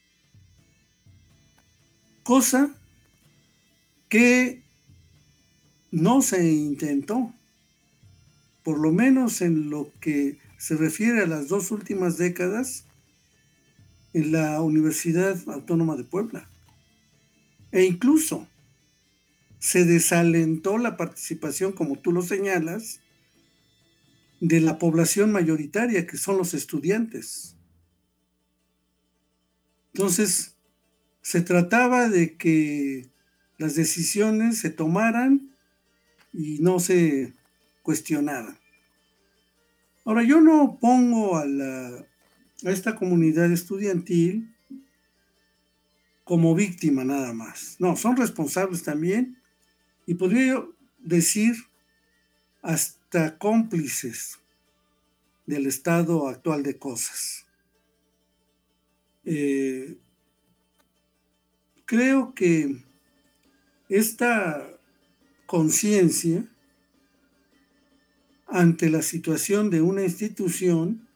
cosa que no se intentó, por lo menos en lo que se refiere a las dos últimas décadas, en la Universidad Autónoma de Puebla. E incluso se desalentó la participación, como tú lo señalas, de la población mayoritaria, que son los estudiantes. Entonces, se trataba de que las decisiones se tomaran y no se cuestionaran. Ahora, yo no pongo a, la, a esta comunidad estudiantil como víctima nada más. No, son responsables también, y podría yo decir hasta cómplices del estado actual de cosas. Eh, creo que esta conciencia ante la situación de una institución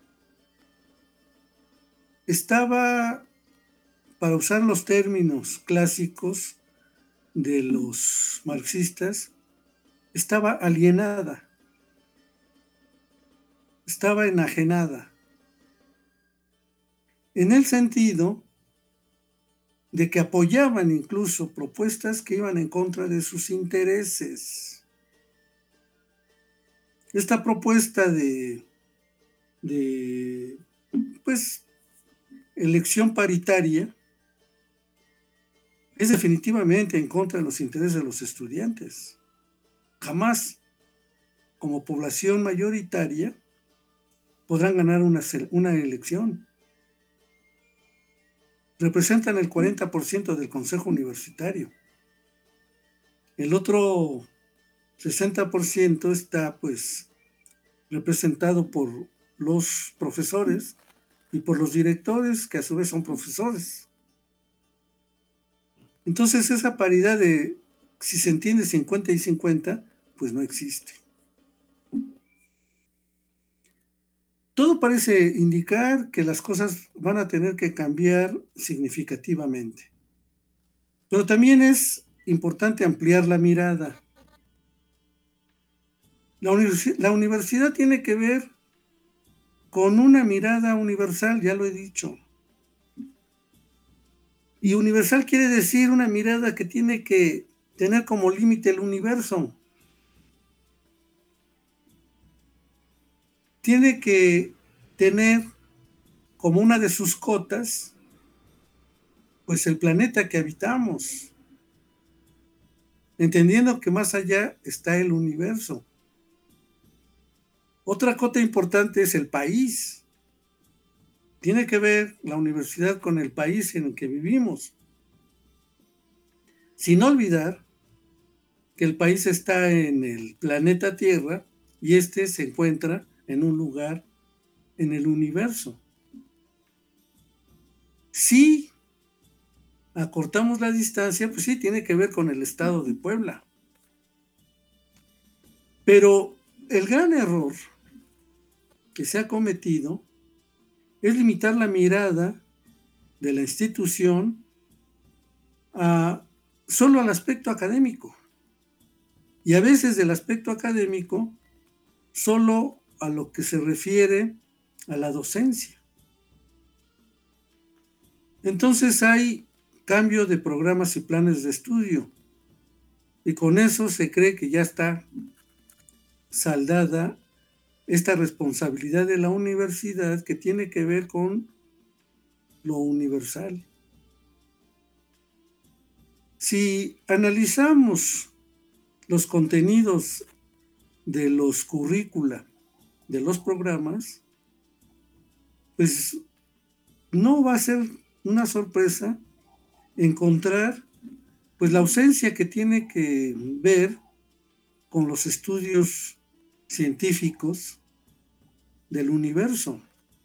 estaba, para usar los términos clásicos de los marxistas, estaba alienada, estaba enajenada, en el sentido de que apoyaban incluso propuestas que iban en contra de sus intereses. Esta propuesta de, de pues, elección paritaria es definitivamente en contra de los intereses de los estudiantes. Jamás, como población mayoritaria, podrán ganar una, una elección. Representan el cuarenta por ciento del consejo universitario. El otro sesenta por ciento está, pues, representado por los profesores y por los directores, que a su vez son profesores. Entonces, esa paridad de, si se entiende cincuenta y cincuenta, pues no existe. Todo parece indicar que las cosas van a tener que cambiar significativamente. Pero también es importante ampliar la mirada. La, universi- la universidad tiene que ver con una mirada universal, ya lo he dicho. Y universal quiere decir una mirada que tiene que tener como límite el universo. Tiene que tener como una de sus cotas, pues el planeta que habitamos, entendiendo que más allá está el universo. Otra cota importante es el país. Tiene que ver la universidad con el país en el que vivimos. Sin olvidar que el país está en el planeta Tierra y este se encuentra en un lugar en el universo. Si acortamos la distancia, pues sí, tiene que ver con el estado de Puebla. Pero el gran error que se ha cometido es limitar la mirada de la institución a, solo al aspecto académico. Y a veces del aspecto académico solo a lo que se refiere a la docencia. Entonces hay cambio de programas y planes de estudio. Y con eso se cree que ya está saldada esta responsabilidad de la universidad que tiene que ver con lo universal. Si analizamos los contenidos de los currícula, de los programas, pues no va a ser una sorpresa encontrar pues la ausencia que tiene que ver con los estudios científicos del universo.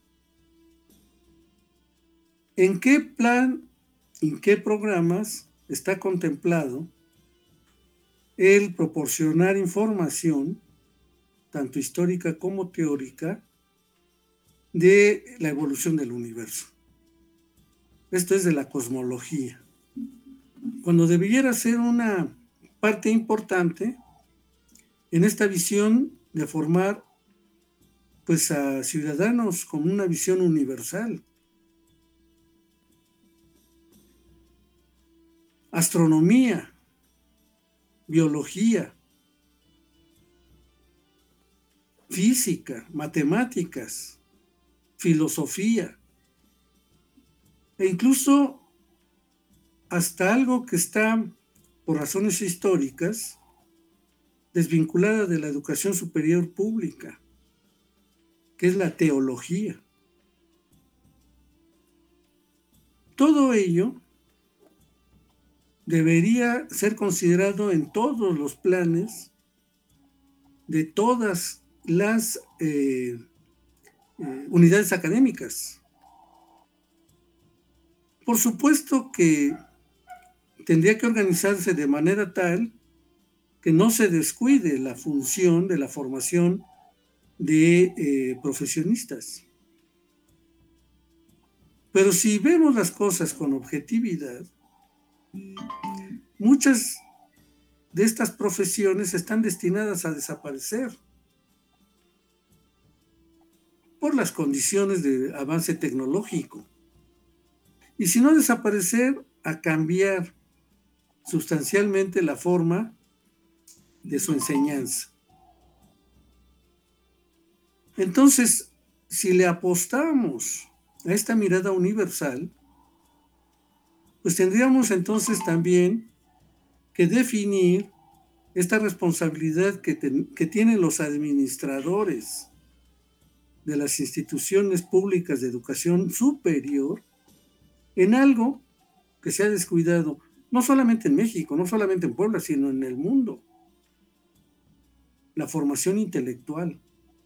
¿En qué plan, en qué programas está contemplado el proporcionar información, tanto histórica como teórica, de la evolución del universo? Esto es de la cosmología. Cuando debiera ser una parte importante en esta visión de formar pues a ciudadanos con una visión universal. Astronomía, biología, física, matemáticas, filosofía, e incluso hasta algo que está, por razones históricas, desvinculada de la educación superior pública, que es la teología. Todo ello debería ser considerado en todos los planes de todas las eh, eh, unidades académicas. Por supuesto que tendría que organizarse de manera tal que no se descuide la función de la formación de eh, profesionistas. Pero si vemos las cosas con objetividad, muchas de estas profesiones están destinadas a desaparecer por las condiciones de avance tecnológico. Y si no desaparecer, a cambiar sustancialmente la forma de su enseñanza. Entonces, si le apostamos a esta mirada universal, pues tendríamos entonces también que definir esta responsabilidad que, ten, que tienen los administradores de las instituciones públicas de educación superior en algo que se ha descuidado, no solamente en México, no solamente en Puebla, sino en el mundo: la formación intelectual,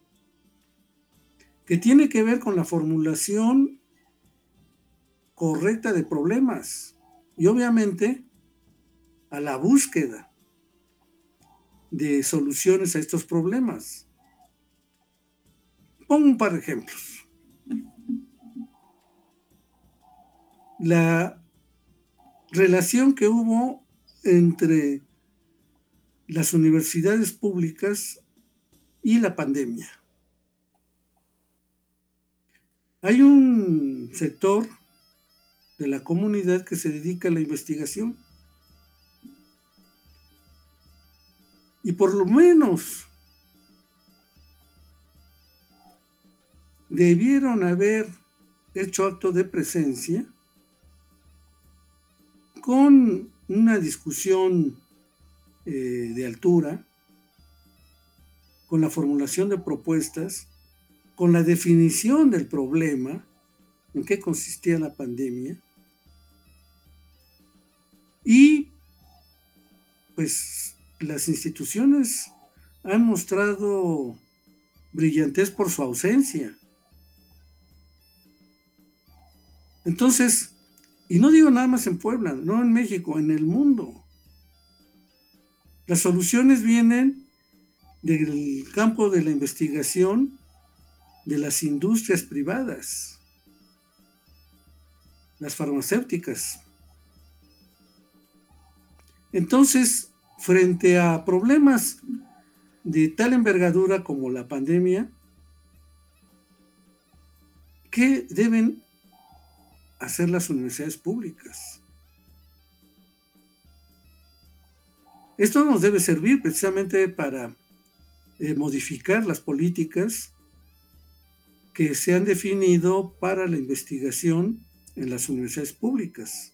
que tiene que ver con la formulación correcta de problemas y obviamente a la búsqueda de soluciones a estos problemas. Pongo un par de ejemplos. La relación que hubo entre las universidades públicas y la pandemia. Hay un sector de la comunidad que se dedica a la investigación. Y por lo menos debieron haber hecho acto de presencia con una discusión eh, de altura, con la formulación de propuestas, con la definición del problema, en qué consistía la pandemia, y pues las instituciones han mostrado brillantez por su ausencia. Entonces, y no digo nada más en Puebla, no en México, en el mundo. Las soluciones vienen del campo de la investigación de las industrias privadas, las farmacéuticas. Entonces, frente a problemas de tal envergadura como la pandemia, ¿qué deben hacer las universidades públicas? Esto nos debe servir precisamente para eh, modificar las políticas que se han definido para la investigación en las universidades públicas.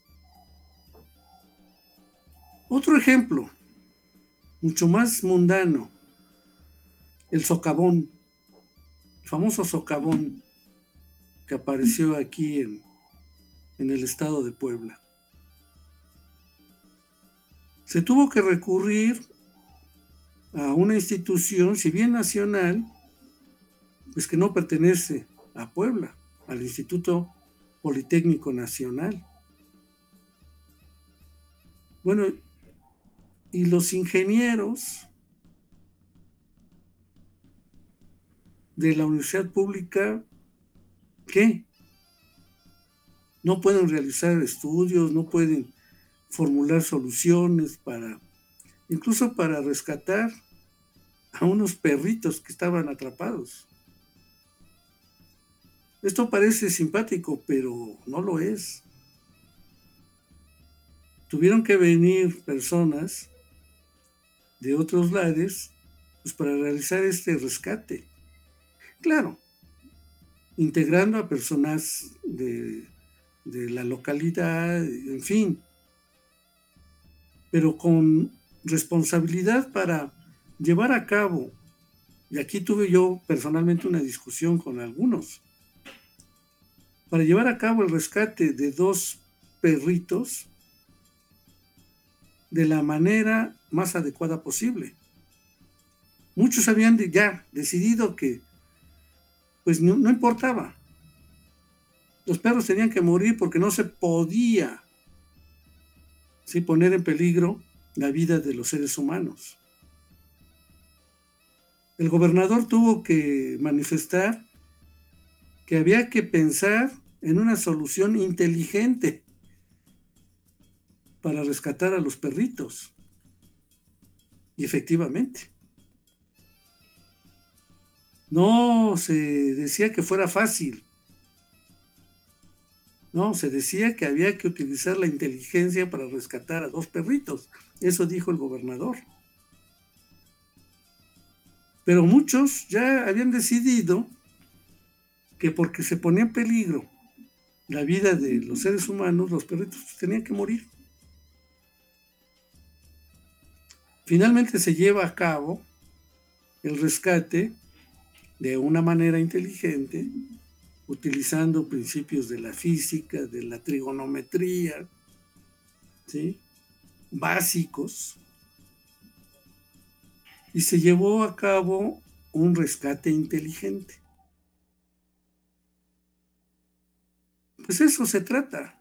Otro ejemplo, mucho más mundano, el socavón, el famoso socavón que apareció aquí en, en el estado de Puebla. Se tuvo que recurrir a una institución, si bien nacional, pues que no pertenece a Puebla, al Instituto Politécnico Nacional. Bueno, y los ingenieros de la universidad pública, ¿qué? No pueden realizar estudios, no pueden formular soluciones para, incluso para rescatar a unos perritos que estaban atrapados. Esto parece simpático, pero no lo es. Tuvieron que venir personas de otros lares pues, para realizar este rescate. Claro, integrando a personas de, de la localidad, en fin, pero con responsabilidad para llevar a cabo, y aquí tuve yo personalmente una discusión con algunos, para llevar a cabo el rescate de dos perritos de la manera más adecuada posible. Muchos habían de, ya decidido que pues no, no importaba. Los perros tenían que morir porque no se podía ¿sí? poner en peligro la vida de los seres humanos. El gobernador tuvo que manifestar que había que pensar en una solución inteligente para rescatar a los perritos. Y efectivamente, no se decía que fuera fácil. No, se decía que había que utilizar la inteligencia para rescatar a dos perritos. Eso dijo el gobernador. Pero muchos ya habían decidido que porque se ponía en peligro la vida de los seres humanos, los perritos tenían que morir. Finalmente se lleva a cabo el rescate de una manera inteligente, utilizando principios de la física, de la trigonometría, ¿sí?, básicos, y se llevó a cabo un rescate inteligente. Pues eso se trata,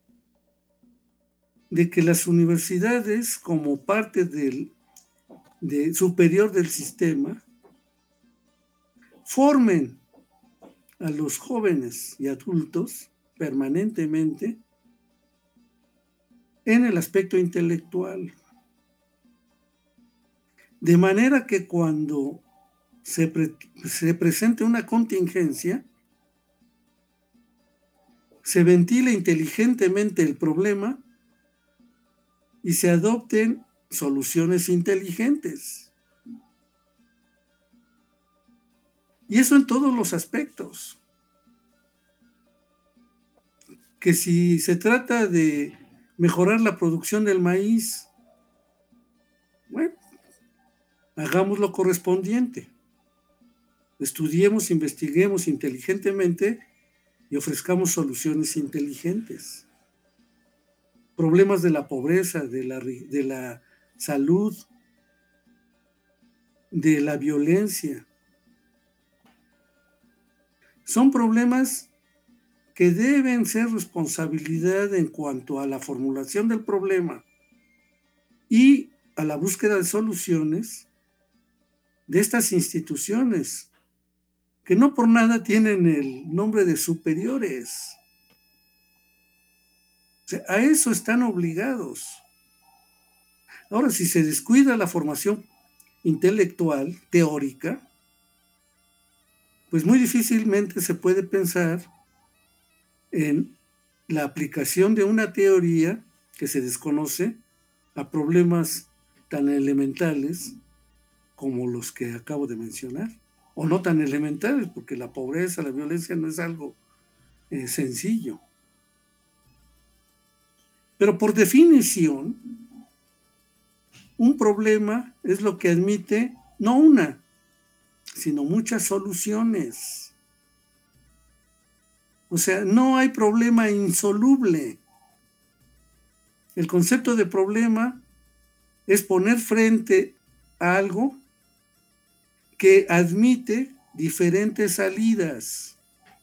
de que las universidades, como parte del de superior del sistema, formen a los jóvenes y adultos permanentemente en el aspecto intelectual, de manera que cuando se, pre- se presente una contingencia, se ventile inteligentemente el problema y se adopten soluciones inteligentes. Y eso en todos los aspectos. Que si se trata de mejorar la producción del maíz, bueno, hagamos lo correspondiente. Estudiemos, investiguemos inteligentemente y ofrezcamos soluciones inteligentes. Problemas de la pobreza, de la, de la salud, de la violencia. Son problemas que deben ser responsabilidad en cuanto a la formulación del problema y a la búsqueda de soluciones de estas instituciones, que no por nada tienen el nombre de superiores. O sea, a eso están obligados. Ahora, si se descuida la formación intelectual, teórica, pues muy difícilmente se puede pensar en la aplicación de una teoría que se desconoce a problemas tan elementales como los que acabo de mencionar, o no tan elementales, porque la pobreza, la violencia no es algo eh, sencillo. Pero por definición, un problema es lo que admite no una, sino muchas soluciones. O sea, no hay problema insoluble. El concepto de problema es poner frente a algo que admite diferentes salidas.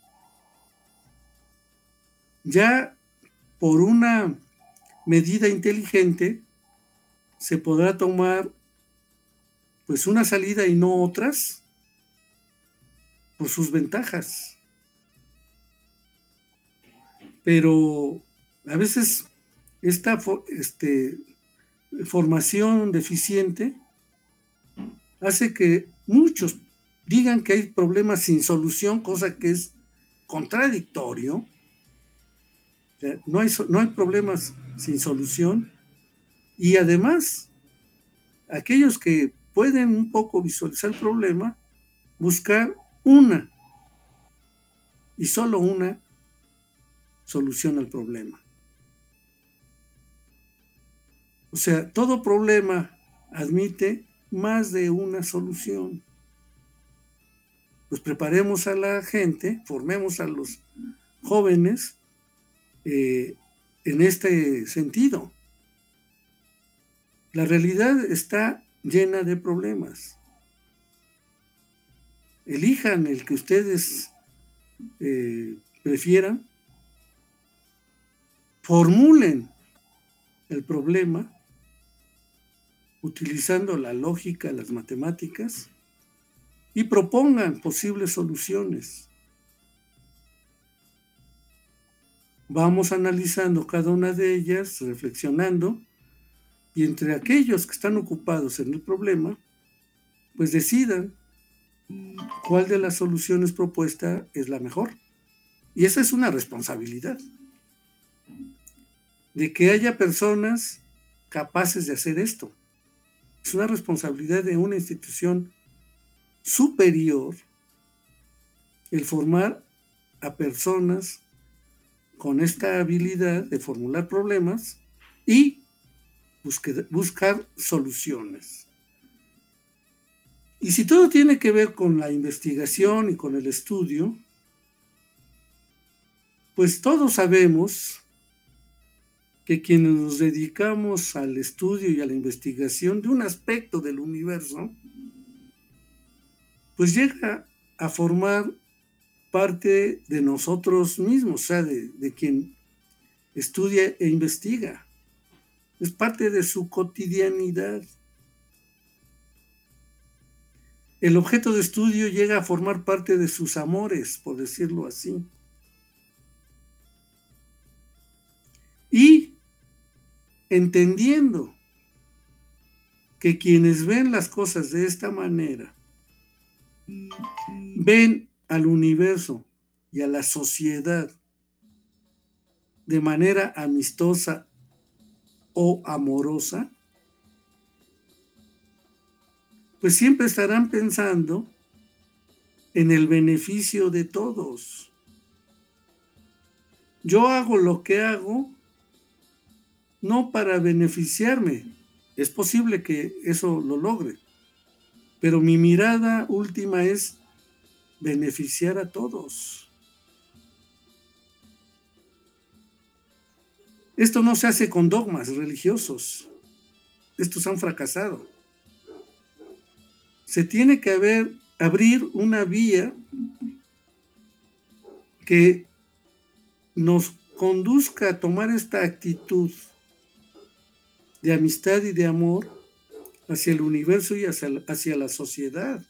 Ya por una medida inteligente se podrá tomar pues una salida y no otras por sus ventajas. Pero a veces esta este, formación deficiente hace que muchos digan que hay problemas sin solución, cosa que es contradictorio. O sea, no hay, no hay problemas sin solución, y además aquellos que pueden un poco visualizar el problema, buscar una y solo una solución al problema. O sea, todo problema admite más de una solución. Pues preparemos a la gente, formemos a los jóvenes eh, en este sentido. La realidad está llena de problemas. Elijan el que ustedes eh, prefieran, formulen el problema utilizando la lógica, las matemáticas, y propongan posibles soluciones. Vamos analizando cada una de ellas, reflexionando, y entre aquellos que están ocupados en el problema, pues decidan cuál de las soluciones propuestas es la mejor. Y esa es una responsabilidad, de que haya personas capaces de hacer esto. Es una responsabilidad de una institución superior el formar a personas con esta habilidad de formular problemas y busque, buscar soluciones. Y si todo tiene que ver con la investigación y con el estudio, pues todos sabemos que quienes nos dedicamos al estudio y a la investigación de un aspecto del universo, pues llega a formar parte de nosotros mismos, o sea, de, de quien estudia e investiga. Es parte de su cotidianidad. El objeto de estudio llega a formar parte de sus amores, por decirlo así. Y entendiendo que quienes ven las cosas de esta manera, ven al universo y a la sociedad de manera amistosa o amorosa, pues siempre estarán pensando en el beneficio de todos. Yo hago lo que hago no para beneficiarme, es posible que eso lo logre, pero mi mirada última es beneficiar a todos. Esto no se hace con dogmas religiosos, estos han fracasado. Se tiene que haber, abrir una vía que nos conduzca a tomar esta actitud de amistad y de amor hacia el universo y hacia, hacia la sociedad.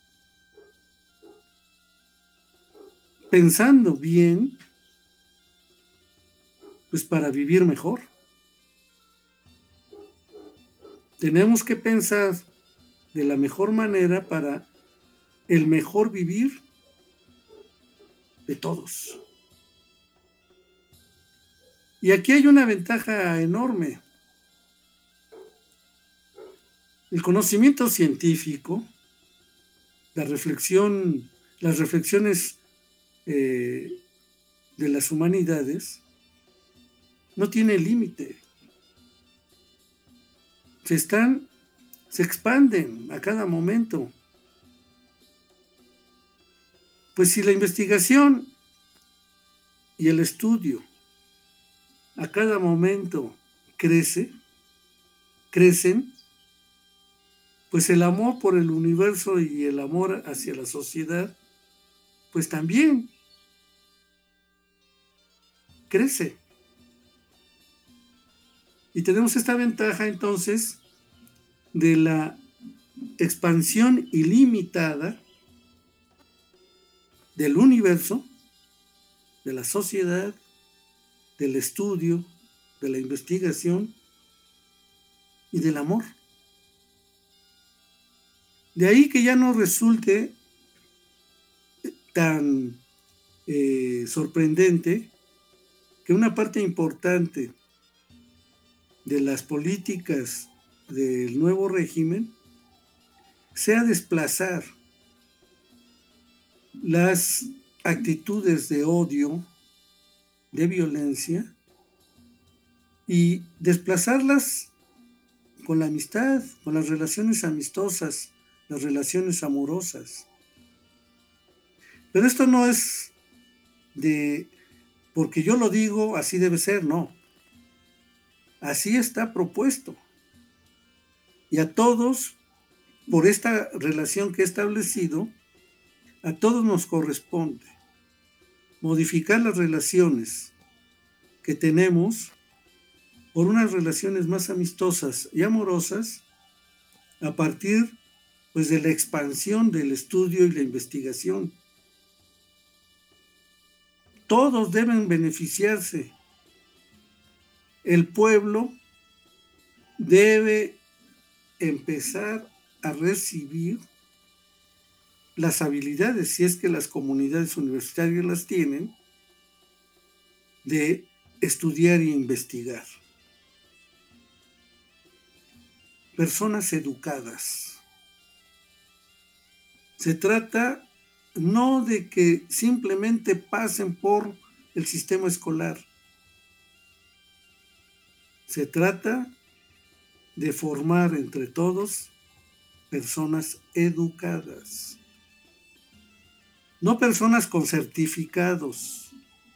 Pensando bien, pues para vivir mejor. Tenemos que pensar de la mejor manera para el mejor vivir de todos. Y aquí hay una ventaja enorme. El conocimiento científico, la reflexión, las reflexiones eh, de las humanidades, no tiene límite. Se están, se expanden a cada momento. Pues si la investigación y el estudio a cada momento crece, crecen, pues el amor por el universo y el amor hacia la sociedad, pues también crece. Y tenemos esta ventaja entonces de la expansión ilimitada del universo, de la sociedad, del estudio, de la investigación y del amor. De ahí que ya no resulte tan eh, sorprendente que una parte importante de las políticas del nuevo régimen sea desplazar las actitudes de odio, de violencia, y desplazarlas con la amistad, con las relaciones amistosas, las relaciones amorosas. Pero esto no es de, porque yo lo digo, así debe ser, no. Así está propuesto. Y a todos, por esta relación que he establecido, a todos nos corresponde modificar las relaciones que tenemos por unas relaciones más amistosas y amorosas a partir pues de la expansión del estudio y la investigación. Todos deben beneficiarse. El pueblo debe empezar a recibir las habilidades, si es que las comunidades universitarias las tienen, de estudiar e investigar. Personas educadas. Se trata no de que simplemente pasen por el sistema escolar, Se trata de formar entre todos personas educadas, no personas con certificados,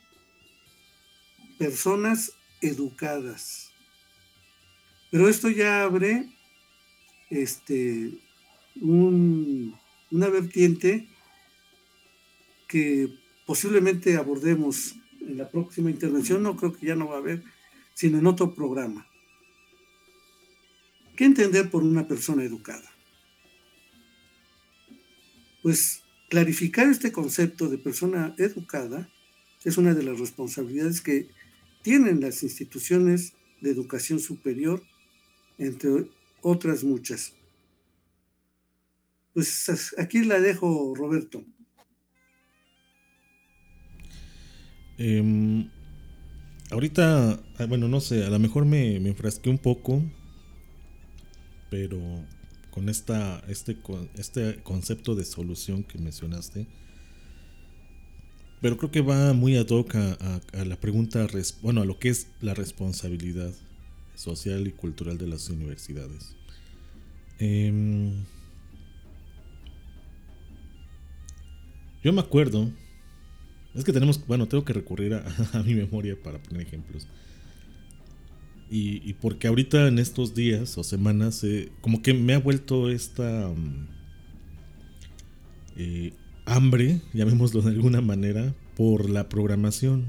personas educadas. Pero esto ya abre este, un, una vertiente que posiblemente abordemos en la próxima intervención, no creo que ya no va a haber, sino en otro programa. ¿Qué entender por una persona educada? Pues clarificar este concepto de persona educada es una de las responsabilidades que tienen las instituciones de educación superior, entre otras muchas. Pues aquí la dejo, Roberto. Eh, ahorita, bueno, no sé, a lo mejor me, me enfrasqué un poco, pero con esta, este, este concepto de solución que mencionaste, pero creo que va muy ad hoc a, a, a la pregunta, bueno, a lo que es la responsabilidad social y cultural de las universidades. Eh, yo me acuerdo, es que tenemos, bueno, tengo que recurrir a, a mi memoria para poner ejemplos. Y, y porque ahorita en estos días o semanas, eh, como que me ha vuelto esta um, eh, hambre, llamémoslo de alguna manera, por la programación.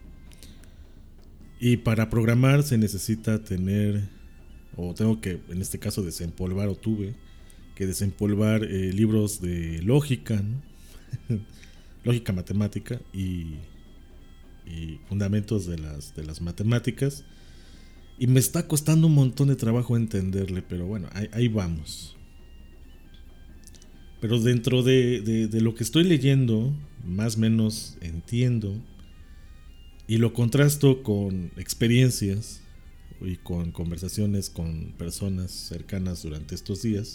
Y para programar se necesita tener, o tengo que, en este caso, desempolvar, o tuve que desempolvar eh, libros de lógica, ¿no? Lógica matemática y, y fundamentos de las, de las matemáticas. Y me está costando un montón de trabajo entenderle, pero bueno, ahí, ahí vamos. Pero dentro de, de, de lo que estoy leyendo, más o menos entiendo, y lo contrasto con experiencias y con conversaciones con personas cercanas durante estos días,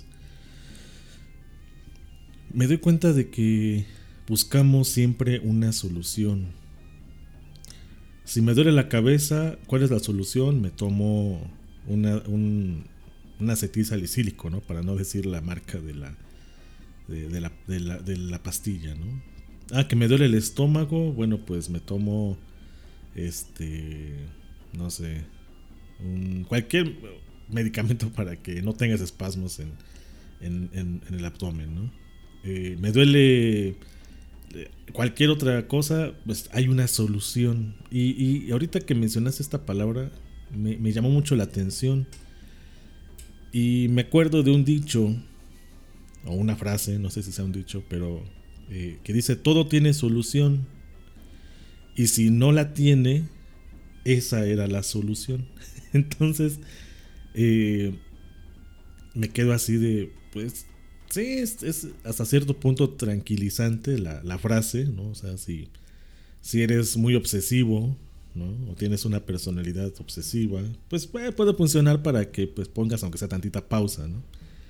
me doy cuenta de que buscamos siempre una solución. Si me duele la cabeza, ¿cuál es la solución? Me tomo una, un, una acetil salicílico, ¿no? Para no decir la marca de la, de, de, la, de, la, de la pastilla, ¿no? Ah, que me duele el estómago, bueno, pues me tomo, este, no sé, un, cualquier medicamento para que no tengas espasmos en, en, en, en el abdomen, ¿no? Eh, me duele cualquier otra cosa, pues hay una solución. Y, y ahorita que mencionaste esta palabra, me, me llamó mucho la atención. Y me acuerdo de un dicho, o una frase, no sé si sea un dicho, pero eh, que dice: todo tiene solución. Y si no la tiene, esa era la solución. Entonces, eh, me quedo así de, pues, sí, es, es hasta cierto punto tranquilizante la, la frase, ¿no? O sea, si, si eres muy obsesivo, ¿no? O tienes una personalidad obsesiva, pues puede, puede funcionar para que pues pongas aunque sea tantita pausa, ¿no?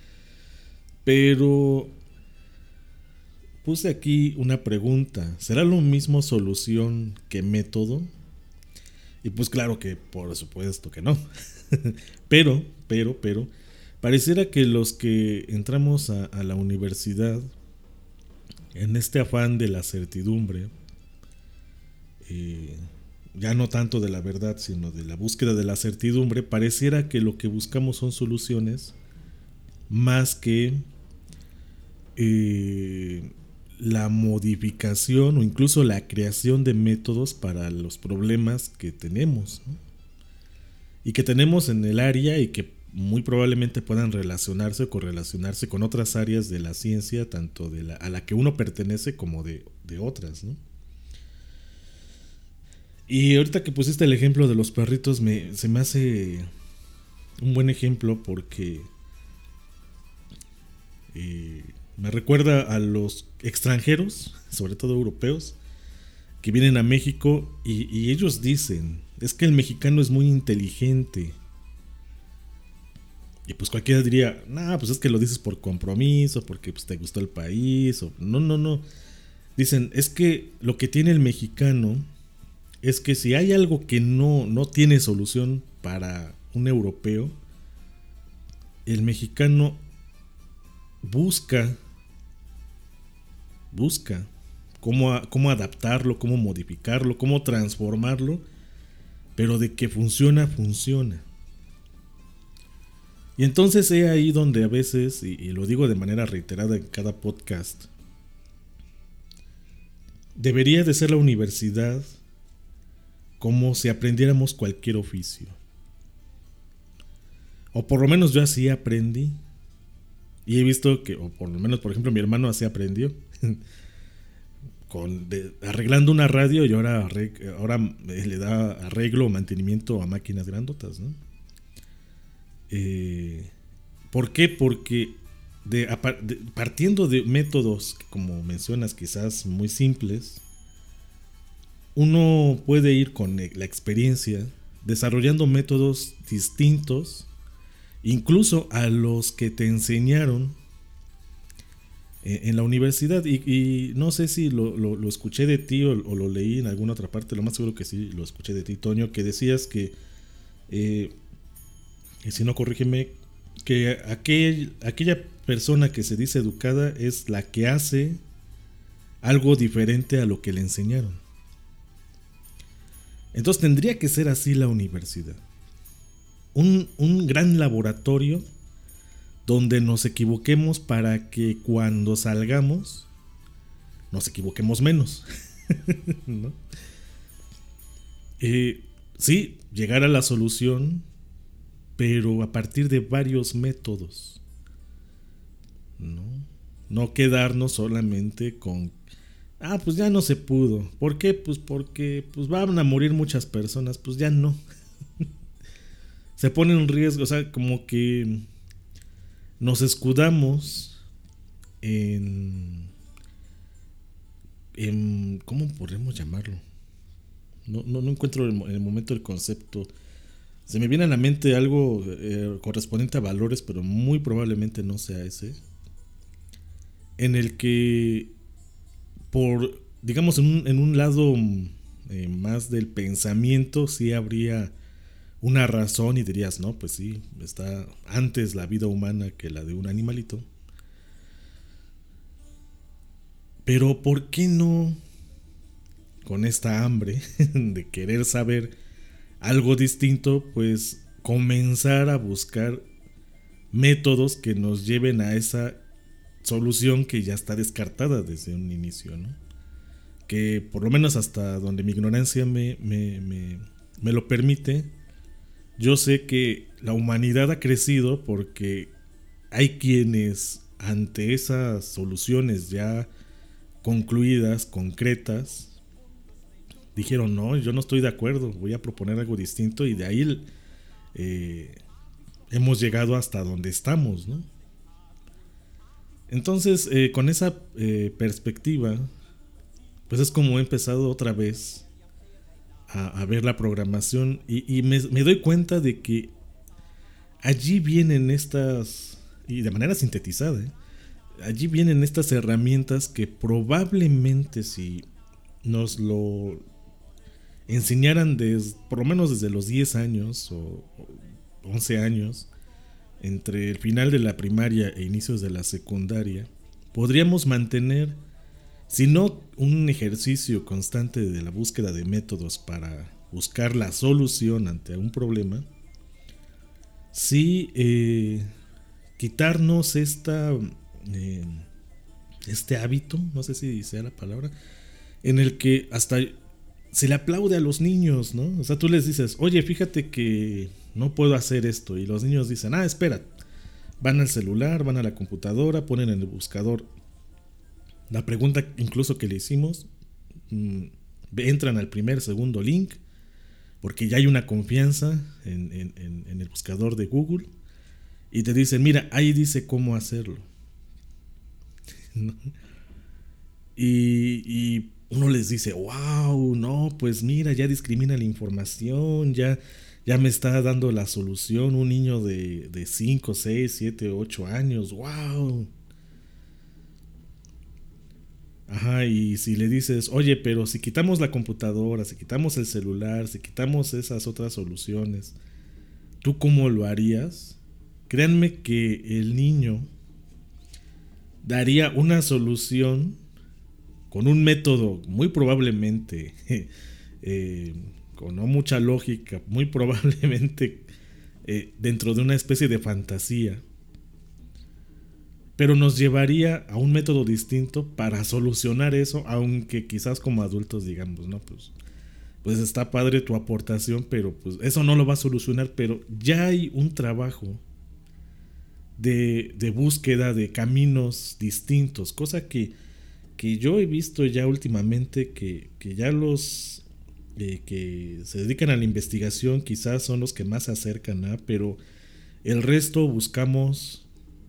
Pero puse aquí una pregunta: ¿será lo mismo solución que método? Y pues claro que por supuesto que no. pero, pero, pero pareciera que los que entramos a, a la universidad en este afán de la certidumbre, eh, ya no tanto de la verdad, sino de la búsqueda de la certidumbre, pareciera que lo que buscamos son soluciones más que eh, la modificación o incluso la creación de métodos para los problemas que tenemos, ¿no? Y que tenemos en el área y que muy probablemente puedan relacionarse o correlacionarse con otras áreas de la ciencia, tanto de la, a la que uno pertenece como de, de otras, ¿no? Y ahorita que pusiste el ejemplo de los perritos, me, se me hace un buen ejemplo porque eh, me recuerda a los extranjeros, sobre todo europeos, que vienen a México y, y ellos dicen: es que el mexicano es muy inteligente. Y pues cualquiera diría: nah, pues es que lo dices por compromiso, porque pues te gustó el país, o no, no, no. Dicen: es que lo que tiene el mexicano es que si hay algo que no, no tiene solución para un europeo, el mexicano busca, busca cómo, cómo adaptarlo, cómo modificarlo, cómo transformarlo, pero de que funciona, funciona. Y entonces es ahí donde a veces, y, y lo digo de manera reiterada en cada podcast, debería de ser la universidad como si aprendiéramos cualquier oficio. O por lo menos yo así aprendí. Y he visto que, o por lo menos, por ejemplo, mi hermano así aprendió. Con, de, arreglando una radio y ahora, arreg, ahora le da arreglo o mantenimiento a máquinas grandotas, ¿no? Eh, ¿Por qué? Porque de, de, partiendo de métodos, como mencionas, quizás muy simples, uno puede ir con la experiencia desarrollando métodos distintos, incluso a los que te enseñaron en la universidad. Y, y no sé si lo, lo, lo escuché de ti o, o lo leí en alguna otra parte, lo más seguro que sí lo escuché de ti, Toño, que decías que eh, y si no, corrígeme, que aquel, aquella persona que se dice educada es la que hace algo diferente a lo que le enseñaron. Entonces tendría que ser así la universidad. Un, un gran laboratorio donde nos equivoquemos para que cuando salgamos nos equivoquemos menos. ¿No? Eh, sí, llegar a la solución, pero a partir de varios métodos. No, no quedarnos solamente con, ah, pues ya no se pudo. ¿Por qué? Pues porque pues van a morir muchas personas. Pues ya no. Se pone en riesgo, o sea, como que nos escudamos en, en ¿cómo podemos llamarlo? No, no, no encuentro en el momento el concepto. Se me viene a la mente algo eh, correspondiente a valores, pero muy probablemente no sea ese. En el que, por, digamos, en un, en un lado eh, más del pensamiento, sí habría una razón y dirías, no, pues sí, está antes la vida humana que la de un animalito. Pero ¿por qué no, con esta hambre de querer saber algo distinto, pues comenzar a buscar métodos que nos lleven a esa solución que ya está descartada desde un inicio, ¿no? Que por lo menos hasta donde mi ignorancia me, me, me, me lo permite, yo sé que la humanidad ha crecido porque hay quienes ante esas soluciones ya concluidas, concretas, dijeron, no, yo no estoy de acuerdo, voy a proponer algo distinto, y de ahí eh, hemos llegado hasta donde estamos, ¿no? Entonces, eh, con esa eh, perspectiva, pues es como he empezado otra vez a, a ver la programación y, y me, me doy cuenta de que allí vienen estas, y de manera sintetizada, ¿eh? allí vienen estas herramientas que probablemente si nos lo enseñaran desde, por lo menos desde los diez años o once años, entre el final de la primaria e inicios de la secundaria, podríamos mantener, si no un ejercicio constante de la búsqueda de métodos para buscar la solución ante un problema, sí eh, quitarnos esta eh, este hábito, no sé si sea la palabra, en el que hasta se le aplaude a los niños, ¿no? O sea, tú les dices, oye, fíjate que no puedo hacer esto, y los niños dicen, ah, espera, van al celular, van a la computadora, ponen en el buscador la pregunta incluso que le hicimos, mmm, entran al primer, segundo link, porque ya hay una confianza en, en, en, en el buscador de Google, y te dicen, mira, ahí dice cómo hacerlo. ¿No? Y, y uno les dice, wow, no, pues mira, ya discrimina la información, ya, ya me está dando la solución un niño de, de cinco, seis, siete, ocho años, wow. Ajá, y si le dices, oye, pero si quitamos la computadora, si quitamos el celular, si quitamos esas otras soluciones, ¿tú cómo lo harías? Créanme que el niño daría una solución con un método muy probablemente, eh, con no mucha lógica, muy probablemente eh, dentro de una especie de fantasía, pero nos llevaría a un método distinto para solucionar eso, aunque quizás como adultos digamos, no, pues, pues está padre tu aportación, pero pues eso no lo va a solucionar, pero ya hay un trabajo de, de búsqueda de caminos distintos, cosa que, que yo he visto ya últimamente que, que ya los eh, que se dedican a la investigación quizás son los que más se acercan a, pero el resto buscamos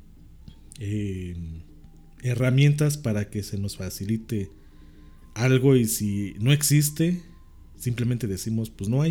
Eh, herramientas para que se nos facilite algo, y si no existe simplemente decimos pues no hay.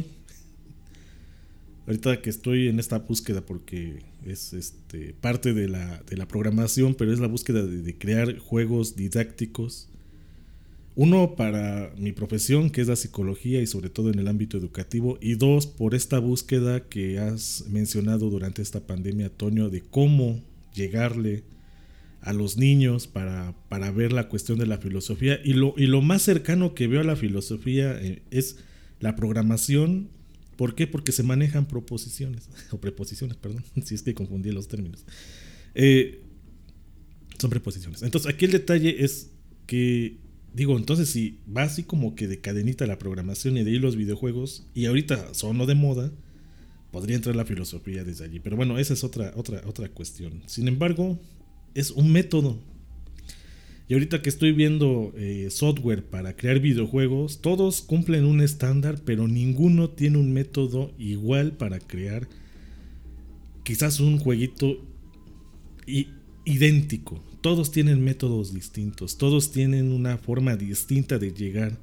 Ahorita que estoy en esta búsqueda, porque es este parte de la, de la programación, pero es la búsqueda de, de crear juegos didácticos, uno para mi profesión que es la psicología y sobre todo en el ámbito educativo, y dos por esta búsqueda que has mencionado durante esta pandemia, Toño, de cómo llegarle a los niños para, para ver la cuestión de la filosofía, y lo, y lo más cercano que veo a la filosofía eh, es la programación. ¿Por qué? Porque se manejan proposiciones o preposiciones, perdón, si es que confundí los términos, eh, son preposiciones. Entonces aquí el detalle es que digo, entonces si va así como que de cadenita la programación y de ahí los videojuegos, y ahorita son de moda, podría entrar la filosofía desde allí, pero bueno, esa es otra, otra, otra cuestión. Sin embargo, es un método. Y ahorita que estoy viendo eh, software para crear videojuegos, todos cumplen un estándar, pero ninguno tiene un método igual para crear quizás un jueguito i- idéntico. Todos tienen métodos distintos, todos tienen una forma distinta de llegar.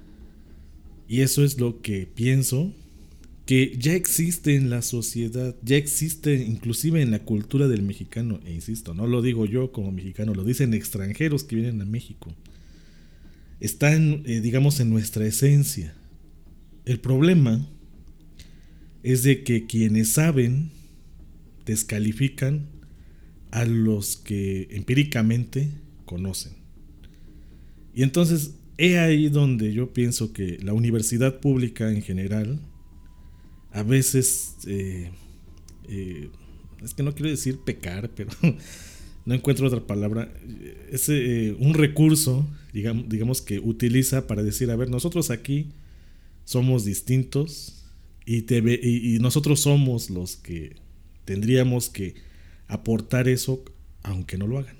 Y eso es lo que pienso que ya existe en la sociedad, ya existe inclusive en la cultura del mexicano, e insisto, no lo digo yo como mexicano, lo dicen extranjeros que vienen a México. Está en, eh, digamos, en nuestra esencia. El problema es de que quienes saben descalifican a los que empíricamente conocen. Y entonces he ahí donde yo pienso que la universidad pública en general a veces, eh, eh, es que no quiero decir pecar, pero no encuentro otra palabra, es eh, un recurso, digamos, digamos que utiliza para decir, a ver, nosotros aquí somos distintos y, te ve, y, y nosotros somos los que tendríamos que aportar eso, aunque no lo hagan.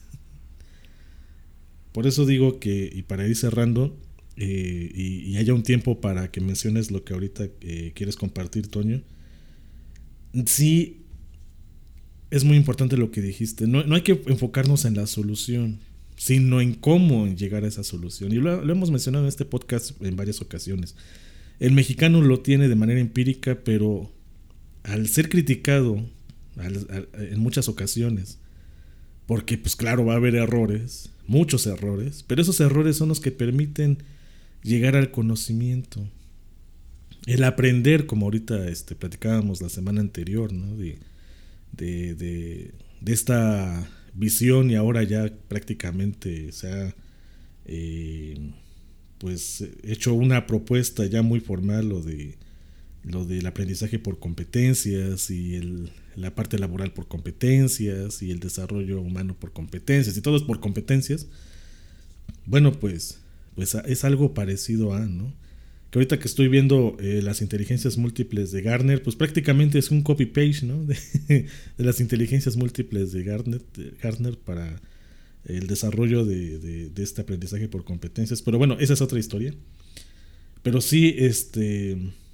Por eso digo que, y para ir cerrando, Eh, y, y haya un tiempo para que menciones lo que ahorita eh, quieres compartir, Toño. Sí, es muy importante lo que dijiste. No, no hay que enfocarnos en la solución, sino en cómo llegar a esa solución. Y lo, lo hemos mencionado en este podcast en varias ocasiones. El mexicano lo tiene de manera empírica, pero al ser criticado al, al, en muchas ocasiones, porque pues claro, va a haber errores, muchos errores, pero esos errores son los que permiten llegar al conocimiento, el aprender, como ahorita este, platicábamos la semana anterior, ¿no? de, de, de, de esta visión, y ahora ya prácticamente se ha eh, pues hecho una propuesta ya muy formal, lo de lo del aprendizaje por competencias y el, la parte laboral por competencias y el desarrollo humano por competencias, y todo es por competencias. Bueno, pues pues es algo parecido a, ¿no? Que ahorita que estoy viendo eh, las inteligencias múltiples de Gartner, pues prácticamente es un copy-paste, ¿no? De, de las inteligencias múltiples de Gartner, de Gartner para el desarrollo de, de, de este aprendizaje por competencias. Pero bueno, esa es otra historia. Pero sí, este,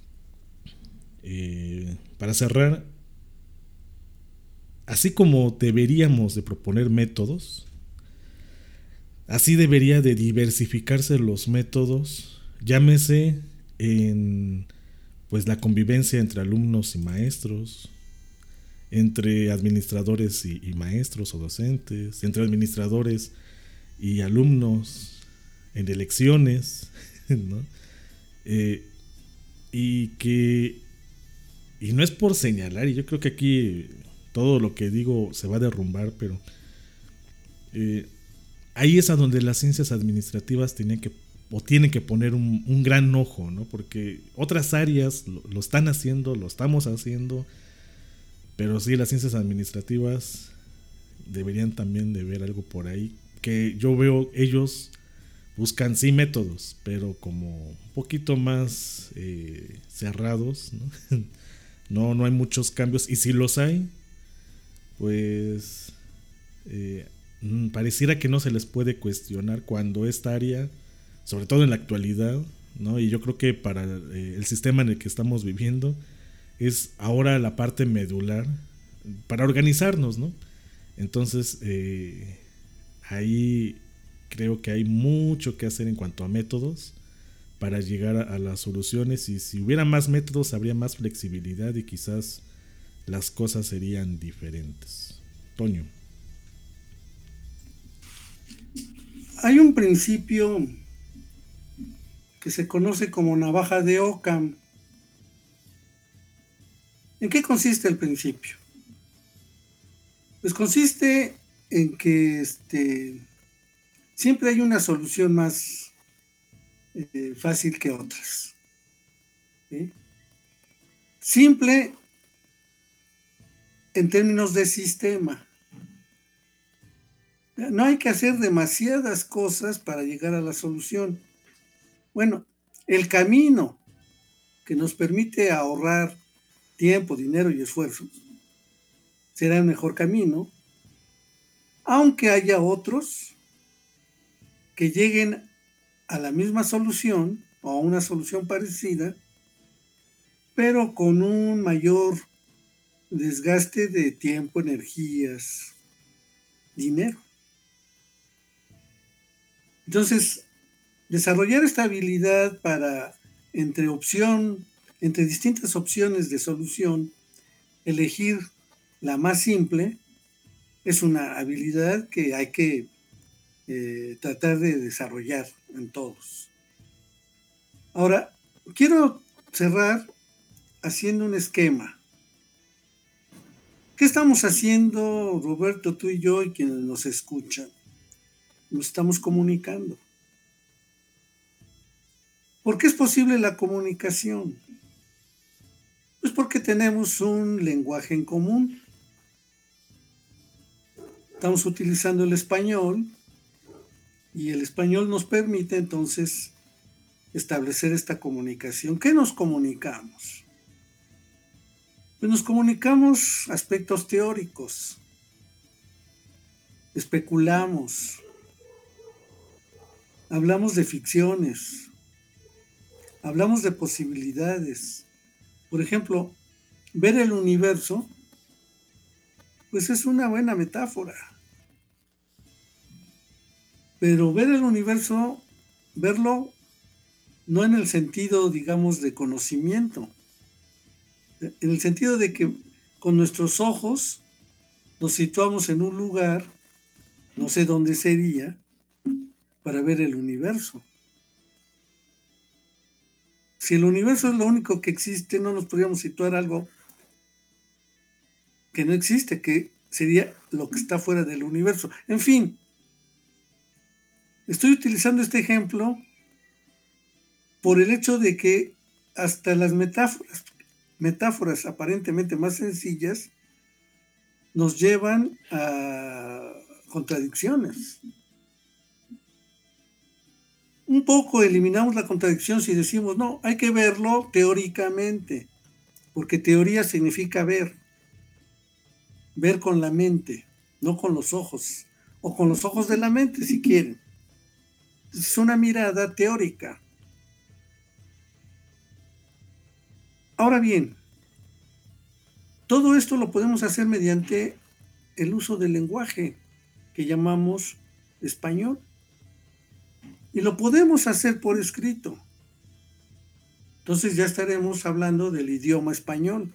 eh, para cerrar, así como deberíamos de proponer métodos, así debería de diversificarse los métodos, llámese en pues la convivencia entre alumnos y maestros, entre administradores y, y maestros o docentes, entre administradores y alumnos, en elecciones, ¿no? Eh, y que y no es por señalar, y yo creo que aquí todo lo que digo se va a derrumbar, pero eh, ahí es a donde las ciencias administrativas tienen que o tienen que poner un, un gran ojo, ¿no? Porque otras áreas lo, lo están haciendo, lo estamos haciendo, pero sí, las ciencias administrativas deberían también de ver algo por ahí, que yo veo ellos buscan sí métodos, pero como un poquito más eh, cerrados, ¿no? no, no hay muchos cambios, y si los hay, pues eh, pareciera que no se les puede cuestionar cuando esta área, sobre todo en la actualidad, ¿no? Y yo creo que para eh, el sistema en el que estamos viviendo es ahora la parte medular para organizarnos, ¿no? Entonces eh, ahí creo que hay mucho que hacer en cuanto a métodos para llegar a, a las soluciones, y si hubiera más métodos habría más flexibilidad y quizás las cosas serían diferentes. Toño. Hay un principio que se conoce como navaja de Occam. ¿En qué consiste el principio? Pues consiste en que este, siempre hay una solución más eh, fácil que otras. ¿Sí? Simple en términos de sistema. No hay que hacer demasiadas cosas para llegar a la solución. Bueno, el camino que nos permite ahorrar tiempo, dinero y esfuerzos será el mejor camino, aunque haya otros que lleguen a la misma solución o a una solución parecida, pero con un mayor desgaste de tiempo, energías, dinero. Entonces, desarrollar esta habilidad para, entre opción, entre distintas opciones de solución, elegir la más simple, es una habilidad que hay que eh, tratar de desarrollar en todos. Ahora, quiero cerrar haciendo un esquema. ¿Qué estamos haciendo, Roberto, tú y yo y quienes nos escuchan? Nos estamos comunicando. ¿Por qué es posible la comunicación? Pues porque tenemos un lenguaje en común. Estamos utilizando el español y el español nos permite entonces establecer esta comunicación. ¿Qué nos comunicamos? Pues nos comunicamos aspectos teóricos, especulamos, hablamos de ficciones, hablamos de posibilidades. Por ejemplo, ver el universo, pues es una buena metáfora. Pero ver el universo, verlo no en el sentido, digamos, de conocimiento, en el sentido de que con nuestros ojos nos situamos en un lugar, no sé dónde sería, para ver el universo. Si el universo es lo único que existe, no nos podríamos situar algo que no existe, que sería lo que está fuera del universo. En fin, estoy utilizando este ejemplo por el hecho de que hasta las metáforas, metáforas aparentemente más sencillas nos llevan a contradicciones. Un poco eliminamos la contradicción si decimos, no, hay que verlo teóricamente, porque teoría significa ver, ver con la mente, no con los ojos, o con los ojos de la mente si quieren. Es una mirada teórica. Ahora bien, todo esto lo podemos hacer mediante el uso del lenguaje que llamamos español. Y lo podemos hacer por escrito. Entonces ya estaremos hablando del idioma español.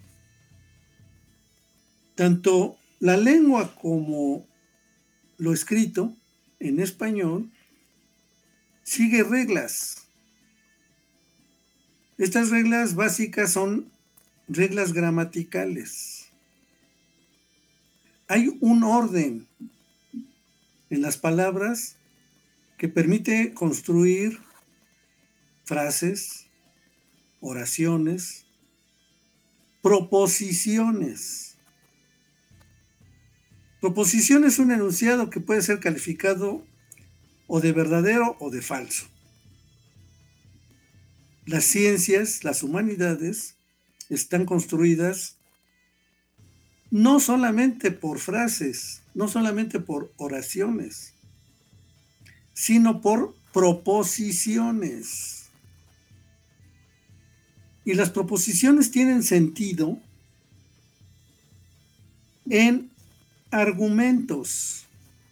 Tanto la lengua como lo escrito en español sigue reglas. Estas reglas básicas son reglas gramaticales. Hay un orden en las palabras que permite construir frases, oraciones, proposiciones. Proposición es un enunciado que puede ser calificado o de verdadero o de falso. Las ciencias, las humanidades, están construidas no solamente por frases, no solamente por oraciones, sino por proposiciones. Y las proposiciones tienen sentido en argumentos.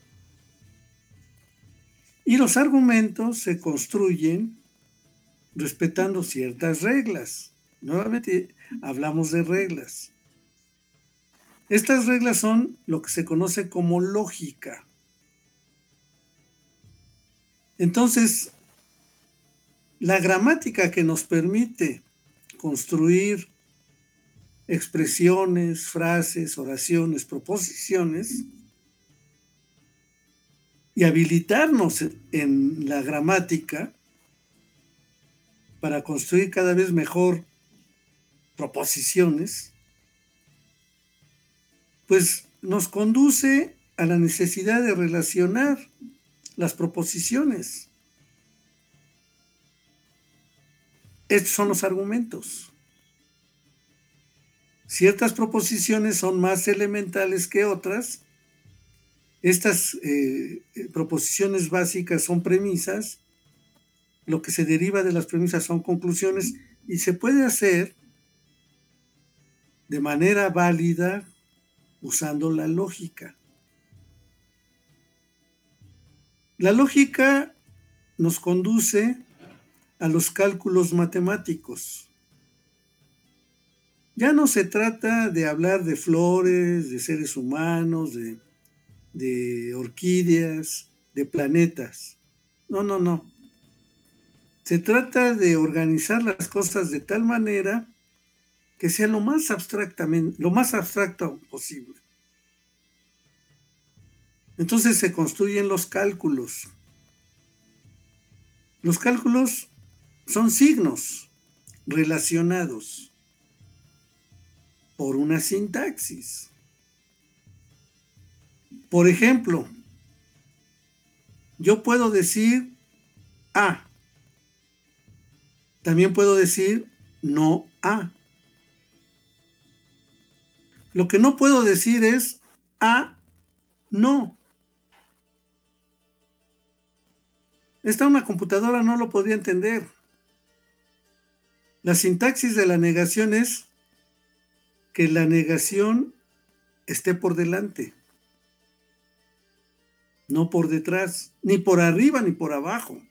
Y los argumentos se construyen respetando ciertas reglas. Nuevamente hablamos de reglas. Estas reglas son lo que se conoce como lógica. Entonces, la gramática que nos permite construir expresiones, frases, oraciones, proposiciones y habilitarnos en la gramática para construir cada vez mejor proposiciones, pues nos conduce a la necesidad de relacionar las proposiciones. Estos son los argumentos. Ciertas proposiciones son más elementales que otras. Estas eh, proposiciones básicas son premisas. Lo que se deriva de las premisas son conclusiones y se puede hacer de manera válida usando la lógica. La lógica nos conduce a los cálculos matemáticos. Ya no se trata de hablar de flores, de seres humanos, de, de orquídeas, de planetas. No, no, no. Se trata de organizar las cosas de tal manera que sea lo más abstractamente, lo más abstracto posible. Entonces se construyen los cálculos. Los cálculos son signos relacionados por una sintaxis. Por ejemplo, yo puedo decir A. También puedo decir no A. Lo que no puedo decir es A, no. Esta una computadora no lo podría entender. La sintaxis de la negación es que la negación esté por delante, no por detrás, ni por arriba ni por abajo.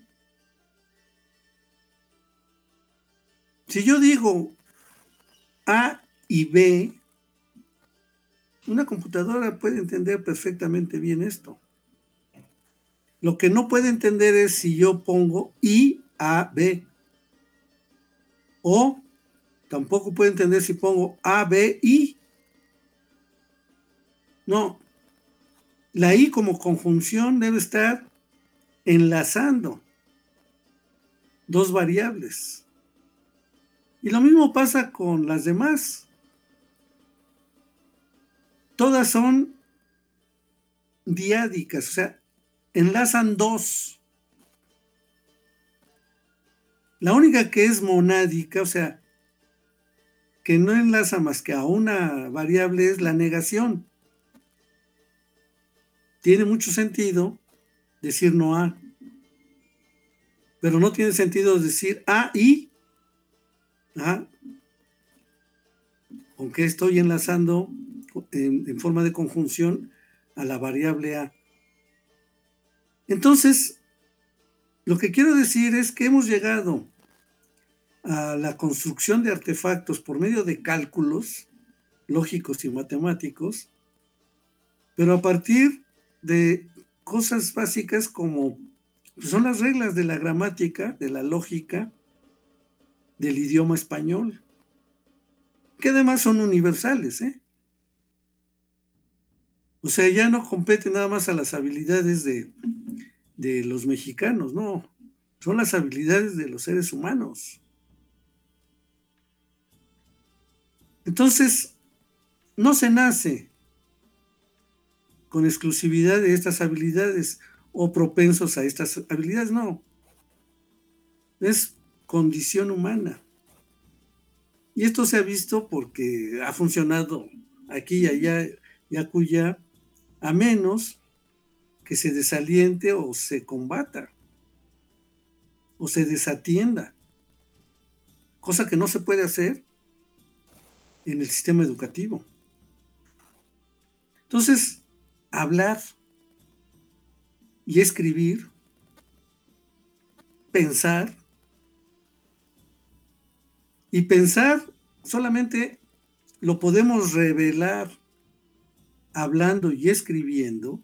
Si yo digo A y B, una computadora puede entender perfectamente bien esto. Lo que no puede entender es si yo pongo I, A, B. O tampoco puede entender si pongo A, B, I. No. La I como conjunción debe estar enlazando dos variables. Y lo mismo pasa con las demás. Todas son diádicas, o sea, enlazan dos. La única que es monádica, o sea, que no enlaza más que a una variable, es la negación. Tiene mucho sentido decir no A, pero no tiene sentido decir A y A, aunque estoy enlazando en, en forma de conjunción a la variable A. Entonces, lo que quiero decir es que hemos llegado a la construcción de artefactos por medio de cálculos lógicos y matemáticos, pero a partir de cosas básicas como son las reglas de la gramática, de la lógica, del idioma español. que además son universales, ¿eh? O sea, ya no compete nada más a las habilidades de, de los mexicanos, no, son las habilidades de los seres humanos. Entonces, no se nace con exclusividad de estas habilidades o propensos a estas habilidades, no. Es condición humana. Y esto se ha visto porque ha funcionado aquí y allá y acullá, a menos que se desaliente o se combata o se desatienda, cosa que no se puede hacer en el sistema educativo. Entonces, hablar y escribir, pensar, y pensar solamente lo podemos revelar hablando y escribiendo.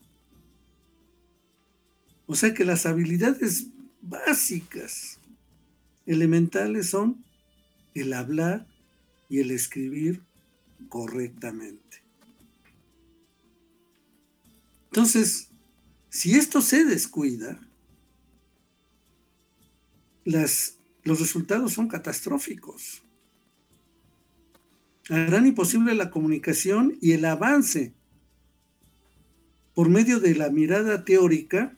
O sea que las habilidades básicas, elementales, son el hablar y el escribir correctamente. Entonces, si esto se descuida, las, los resultados son catastróficos. Harán imposible la comunicación y el avance por medio de la mirada teórica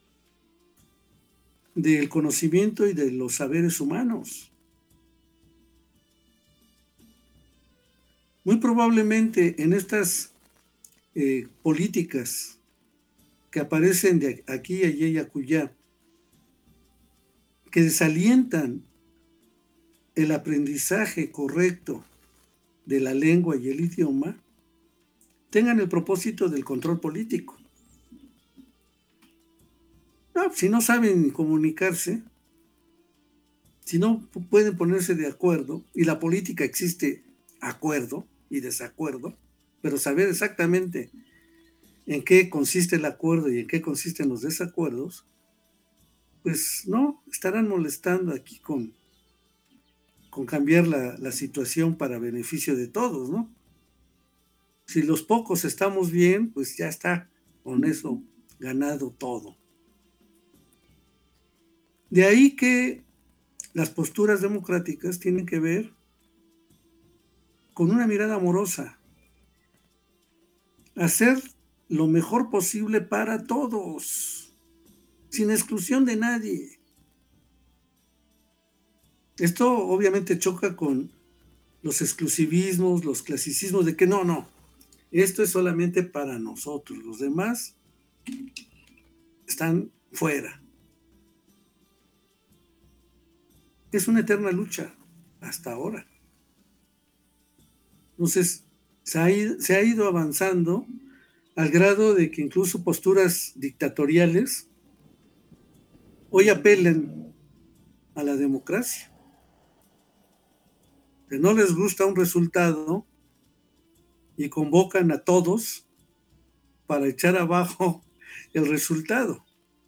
del conocimiento y de los saberes humanos. Muy probablemente en estas eh, políticas que aparecen de aquí, allá y acullá, que desalientan el aprendizaje correcto de la lengua y el idioma, tengan el propósito del control político. No, si no saben comunicarse, si no pueden ponerse de acuerdo, y la política existe acuerdo y desacuerdo, pero saber exactamente en qué consiste el acuerdo y en qué consisten los desacuerdos, pues no, estarán molestando aquí con, con cambiar la, la situación para beneficio de todos, ¿no? Si los pocos estamos bien, pues ya está con eso ganado todo. De ahí que las posturas democráticas tienen que ver con una mirada amorosa, hacer lo mejor posible para todos, sin exclusión de nadie. Esto obviamente choca con los exclusivismos, los clasicismos de que no, no, esto es solamente para nosotros, los demás están fuera. Es una eterna lucha hasta ahora. Entonces, se ha ido, se ha ido avanzando al grado de que incluso posturas dictatoriales hoy apelan a la democracia. Que no les gusta un resultado y convocan a todos para echar abajo el resultado.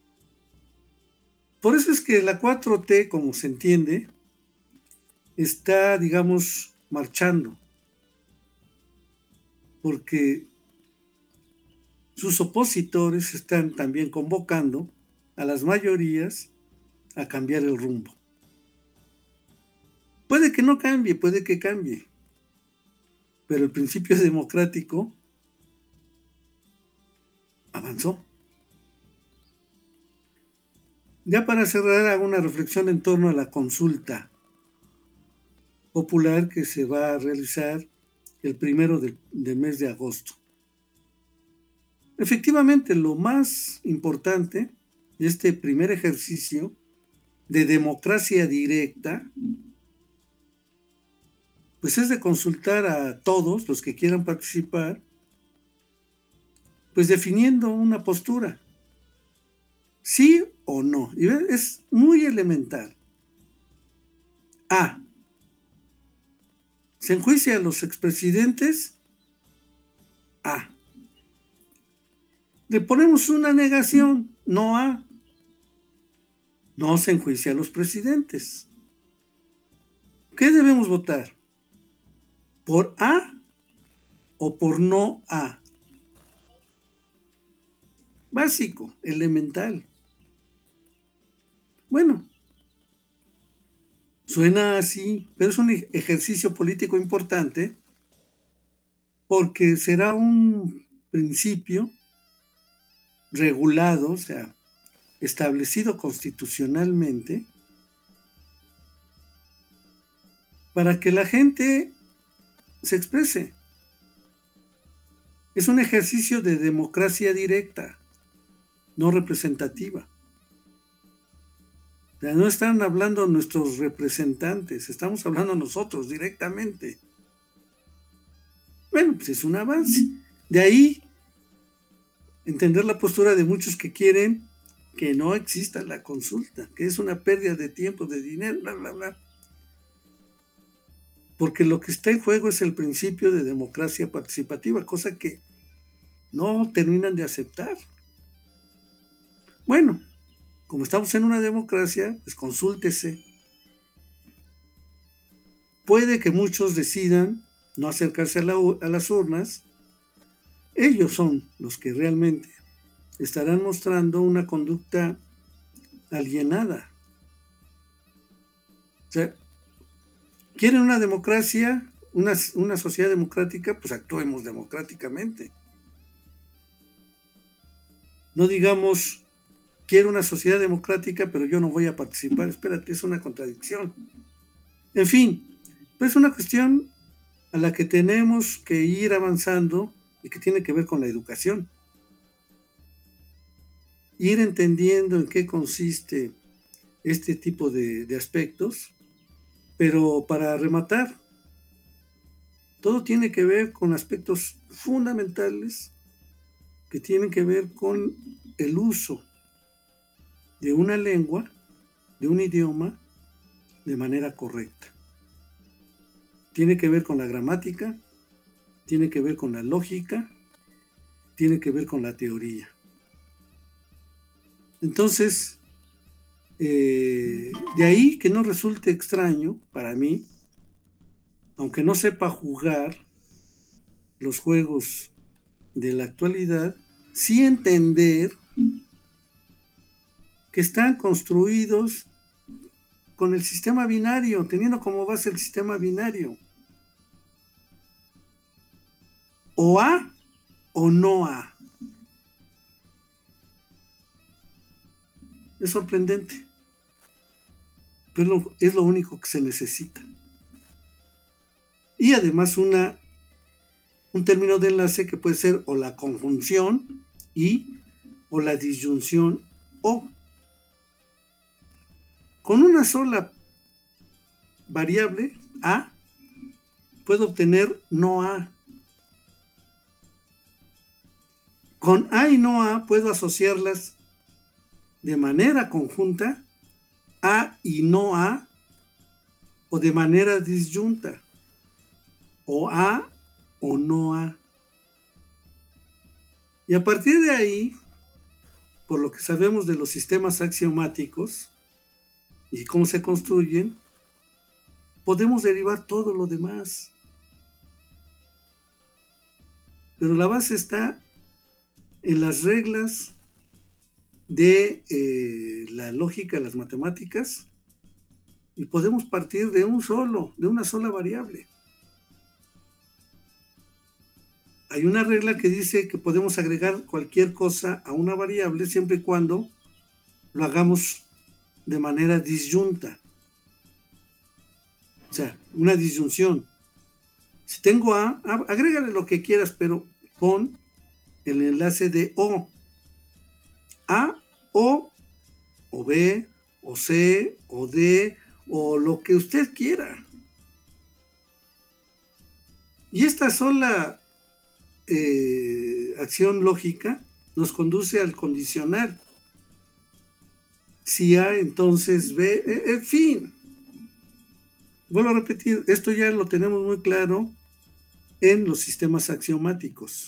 Por eso es que la cuatro T, como se entiende, está, digamos, marchando, porque sus opositores están también convocando a las mayorías a cambiar el rumbo. Puede que no cambie, puede que cambie, pero el principio democrático avanzó. Ya para cerrar, hago una reflexión en torno a la consulta popular que se va a realizar el primero del, del mes de agosto. Efectivamente, lo más importante de este primer ejercicio de democracia directa, pues es de consultar a todos los que quieran participar, pues definiendo una postura, sí o no. Y es muy elemental. A. ¿Se enjuicia a los expresidentes? A. Le ponemos una negación, no A. No se enjuicia a los presidentes. ¿Qué debemos votar? ¿Por A o por no A? Básico, elemental. Bueno, suena así, pero es un ejercicio político importante porque será un principio regulado, o sea, establecido constitucionalmente para que la gente se exprese. Es un ejercicio de democracia directa, no representativa. O sea, no están hablando nuestros representantes, estamos hablando nosotros directamente. Bueno, pues es un avance. De ahí, entender la postura de muchos que quieren que no exista la consulta, que es una pérdida de tiempo, de dinero, bla, bla, bla. Porque lo que está en juego es el principio de democracia participativa, cosa que no terminan de aceptar. Bueno, como estamos en una democracia, pues consúltese. Puede que muchos decidan no acercarse a, la, a las urnas. Ellos son los que realmente estarán mostrando una conducta alienada. O sea, ¿quieren una democracia, una, una sociedad democrática? Pues actuemos democráticamente. No digamos, quiero una sociedad democrática, pero yo no voy a participar. Espérate, es una contradicción. En fin, pues es una cuestión a la que tenemos que ir avanzando y que tiene que ver con la educación. Ir entendiendo en qué consiste este tipo de, de aspectos, pero para rematar, todo tiene que ver con aspectos fundamentales que tienen que ver con el uso de una lengua, de un idioma, de manera correcta. Tiene que ver con la gramática, tiene que ver con la lógica, tiene que ver con la teoría. Entonces, eh, de ahí que no resulte extraño para mí, aunque no sepa jugar los juegos de la actualidad, sí entender que están construidos con el sistema binario, teniendo como base el sistema binario. O A o no A. Es sorprendente, pero es lo único que se necesita. Y además una, un término de enlace que puede ser o la conjunción y o la disyunción o. Con una sola variable, A, puedo obtener no A. Con A y no A puedo asociarlas de manera conjunta, A y no A, o de manera disyunta, o A o no A. Y a partir de ahí, por lo que sabemos de los sistemas axiomáticos y cómo se construyen, podemos derivar todo lo demás. Pero la base está en las reglas de eh, la lógica, las matemáticas, y podemos partir de un solo, de una sola variable. Hay una regla que dice que podemos agregar cualquier cosa a una variable siempre y cuando lo hagamos de manera disyunta. O sea, una disyunción. Si tengo A, agrégale lo que quieras, pero pon el enlace de O. A, O, o B, o C, o D, o lo que usted quiera. Y esta sola eh, acción lógica nos conduce al condicional. Si A, entonces B, eh, en fin. Vuelvo a repetir, esto ya lo tenemos muy claro en los sistemas axiomáticos.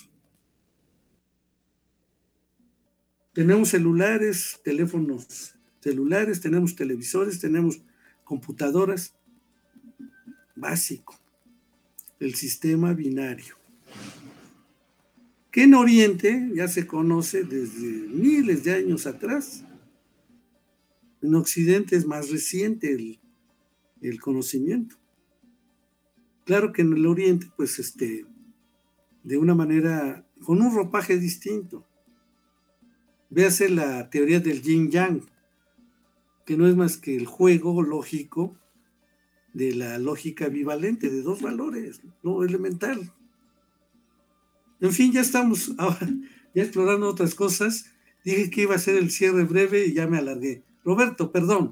Tenemos celulares, teléfonos celulares, tenemos televisores, tenemos computadoras. Básico. el sistema binario, que en Oriente ya se conoce desde miles de años atrás. En Occidente es más reciente el, el conocimiento. Claro que en el Oriente, pues, este, de una manera, con un ropaje distinto. Véase la teoría del yin-yang, que no es más que el juego lógico de la lógica bivalente de dos valores, lo elemental. En fin, ya estamos ahora, ya explorando otras cosas. Dije que iba a ser el cierre breve y ya me alargué. Roberto, perdón.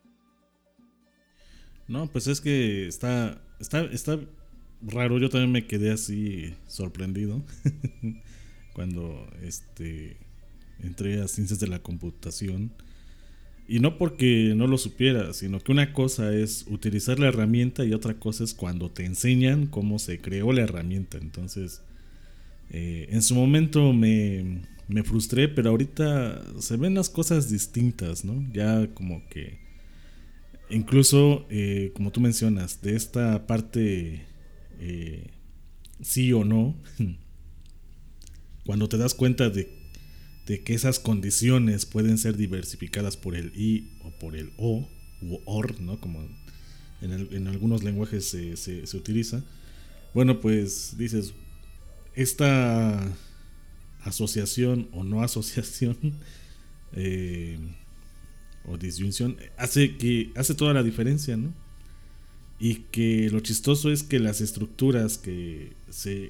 No, pues es que está, está, está raro. Yo también me quedé así sorprendido cuando este, entré a Ciencias de la Computación. Y no porque no lo supiera, sino que una cosa es utilizar la herramienta y otra cosa es cuando te enseñan cómo se creó la herramienta. Entonces, eh, en su momento me, me frustré, pero ahorita se ven las cosas distintas, ¿no? Ya como que, incluso, eh, como tú mencionas, de esta parte eh, sí o no, cuando te das cuenta de de que esas condiciones pueden ser diversificadas por el i o por el o u or, ¿no? Como en, el, en algunos lenguajes se, se, se utiliza. Bueno, pues dices, esta asociación o no asociación eh, o disyunción hace que hace toda la diferencia, ¿no? Y que lo chistoso es que las estructuras que se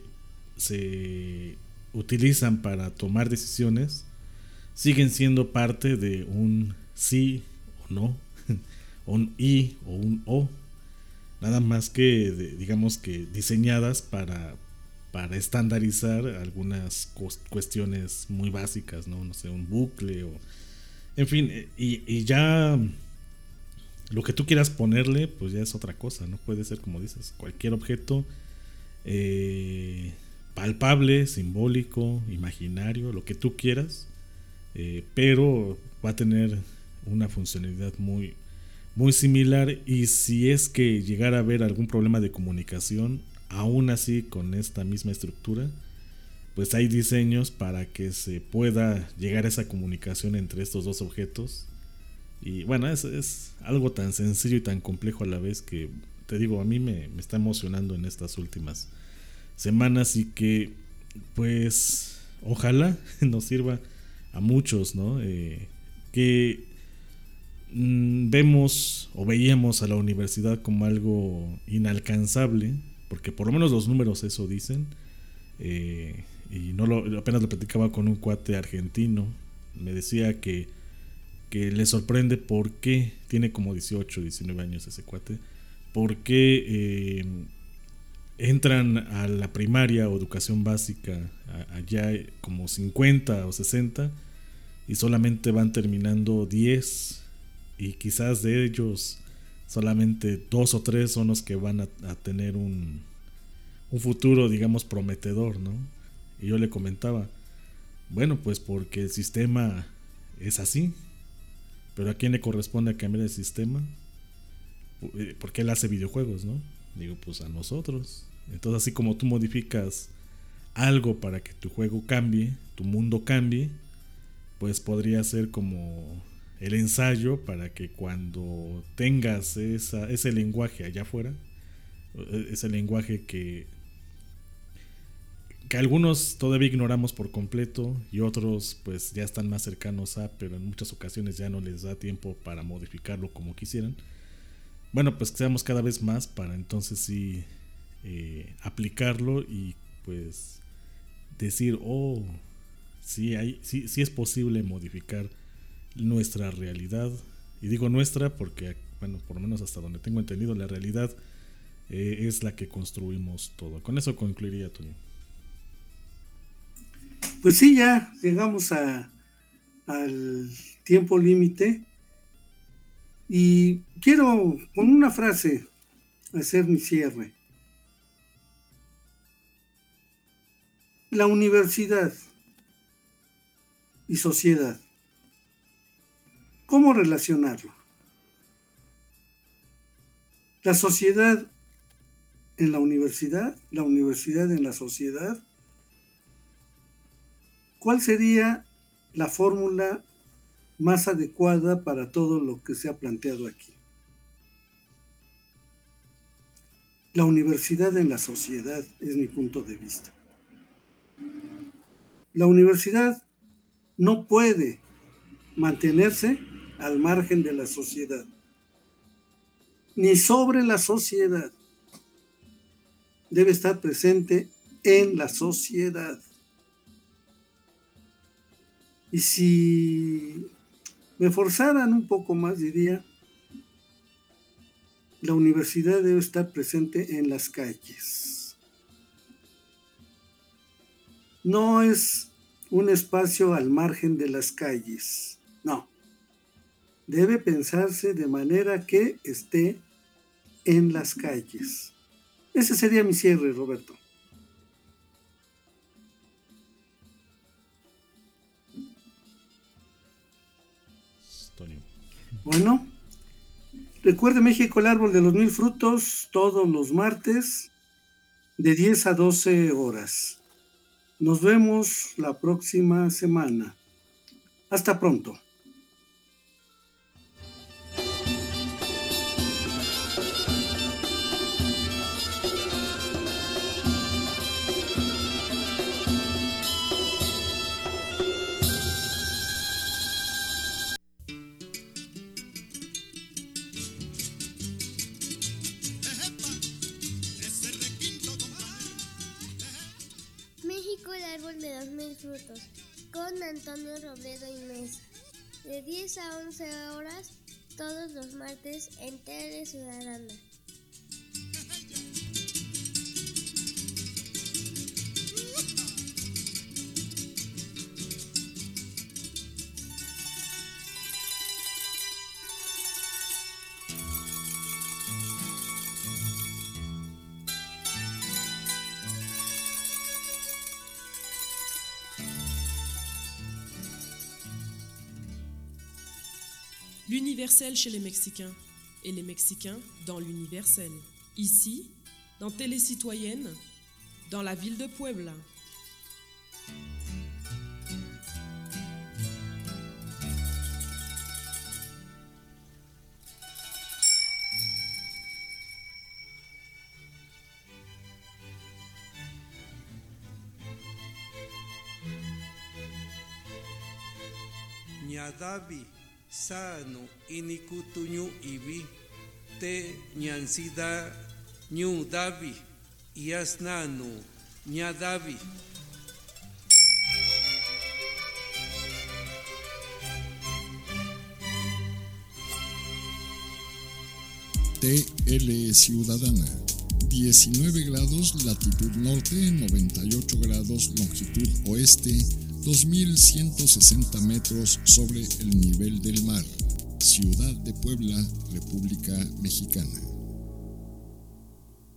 se utilizan para tomar decisiones siguen siendo parte de un sí o no, un i o un o, nada más que de, digamos que diseñadas para, para estandarizar algunas cuestiones muy básicas, no, no sé, un bucle o, en fin, y, y ya lo que tú quieras ponerle, pues ya es otra cosa, no puede ser como dices, cualquier objeto eh, palpable, simbólico, imaginario, lo que tú quieras, eh, pero va a tener una funcionalidad muy, muy similar. Y si es que llegara a haber algún problema de comunicación, aún así con esta misma estructura, pues hay diseños para que se pueda llegar a esa comunicación entre estos dos objetos. Y bueno, es, es algo tan sencillo y tan complejo a la vez que, te digo, a mí me, me está emocionando en estas últimas semanas y que pues ojalá nos sirva a muchos, ¿no? Eh, que mmm, vemos o veíamos a la universidad como algo inalcanzable, porque por lo menos los números eso dicen, eh, y no lo, apenas lo platicaba con un cuate argentino, me decía que, que le sorprende por qué, tiene como dieciocho, diecinueve años ese cuate, por qué eh, entran a la primaria o educación básica allá como cincuenta o sesenta y solamente van terminando diez, y quizás de ellos solamente dos o tres son los que van a, a tener un, un futuro, digamos, prometedor, ¿no? Y yo le comentaba, bueno, pues porque el sistema es así, pero ¿a quién le corresponde cambiar el sistema? Porque él hace videojuegos, ¿no? Digo, pues a nosotros. Entonces, así como tú modificas algo para que tu juego cambie, tu mundo cambie, pues podría ser como el ensayo para que cuando tengas esa, ese lenguaje allá afuera, ese lenguaje que, que algunos todavía ignoramos por completo y otros pues ya están más cercanos a, pero en muchas ocasiones ya no les da tiempo para modificarlo como quisieran. Bueno, pues que seamos cada vez más para entonces sí eh, aplicarlo y pues decir, oh, sí, hay, sí, sí es posible modificar nuestra realidad. Y digo nuestra porque, bueno, por lo menos hasta donde tengo entendido, la realidad eh, es la que construimos todo. Con eso concluiría, Tony. Pues sí, ya llegamos a, al tiempo límite. Y quiero con una frase hacer mi cierre. La universidad y sociedad. ¿Cómo relacionarlo? La sociedad en la universidad, la universidad en la sociedad. ¿Cuál sería la fórmula más adecuada para todo lo que se ha planteado aquí? La universidad en la sociedad es mi punto de vista. La universidad no puede mantenerse al margen de la sociedad, ni sobre la sociedad. Debe estar presente en la sociedad. Y si me forzaran un poco más, diría, la universidad debe estar presente en las calles. No es un espacio al margen de las calles, no. Debe pensarse de manera que esté en las calles. Ese sería mi cierre, Roberto. Antonio. Bueno, recuerde México, el árbol de los mil frutos, todos los martes de diez a doce horas. Nos vemos la próxima semana. Hasta pronto. México, el árbol de los mil frutos, con Antonio Robledo y Mesa, de diez a once horas, todos los martes en Tele Ciudadana. L'universel chez les Mexicains et les Mexicains dans l'universel. Ici, dans Télé Citoyenne, dans la ville de Puebla. Ñadavi sano inikutuñu ibi te ñansida ñu davi yasnanu ñadavi. T L Ciudadana, diecinueve grados latitud norte, noventa y ocho grados longitud oeste, dos mil ciento sesenta metros sobre el nivel del mar. Ciudad de Puebla, República Mexicana.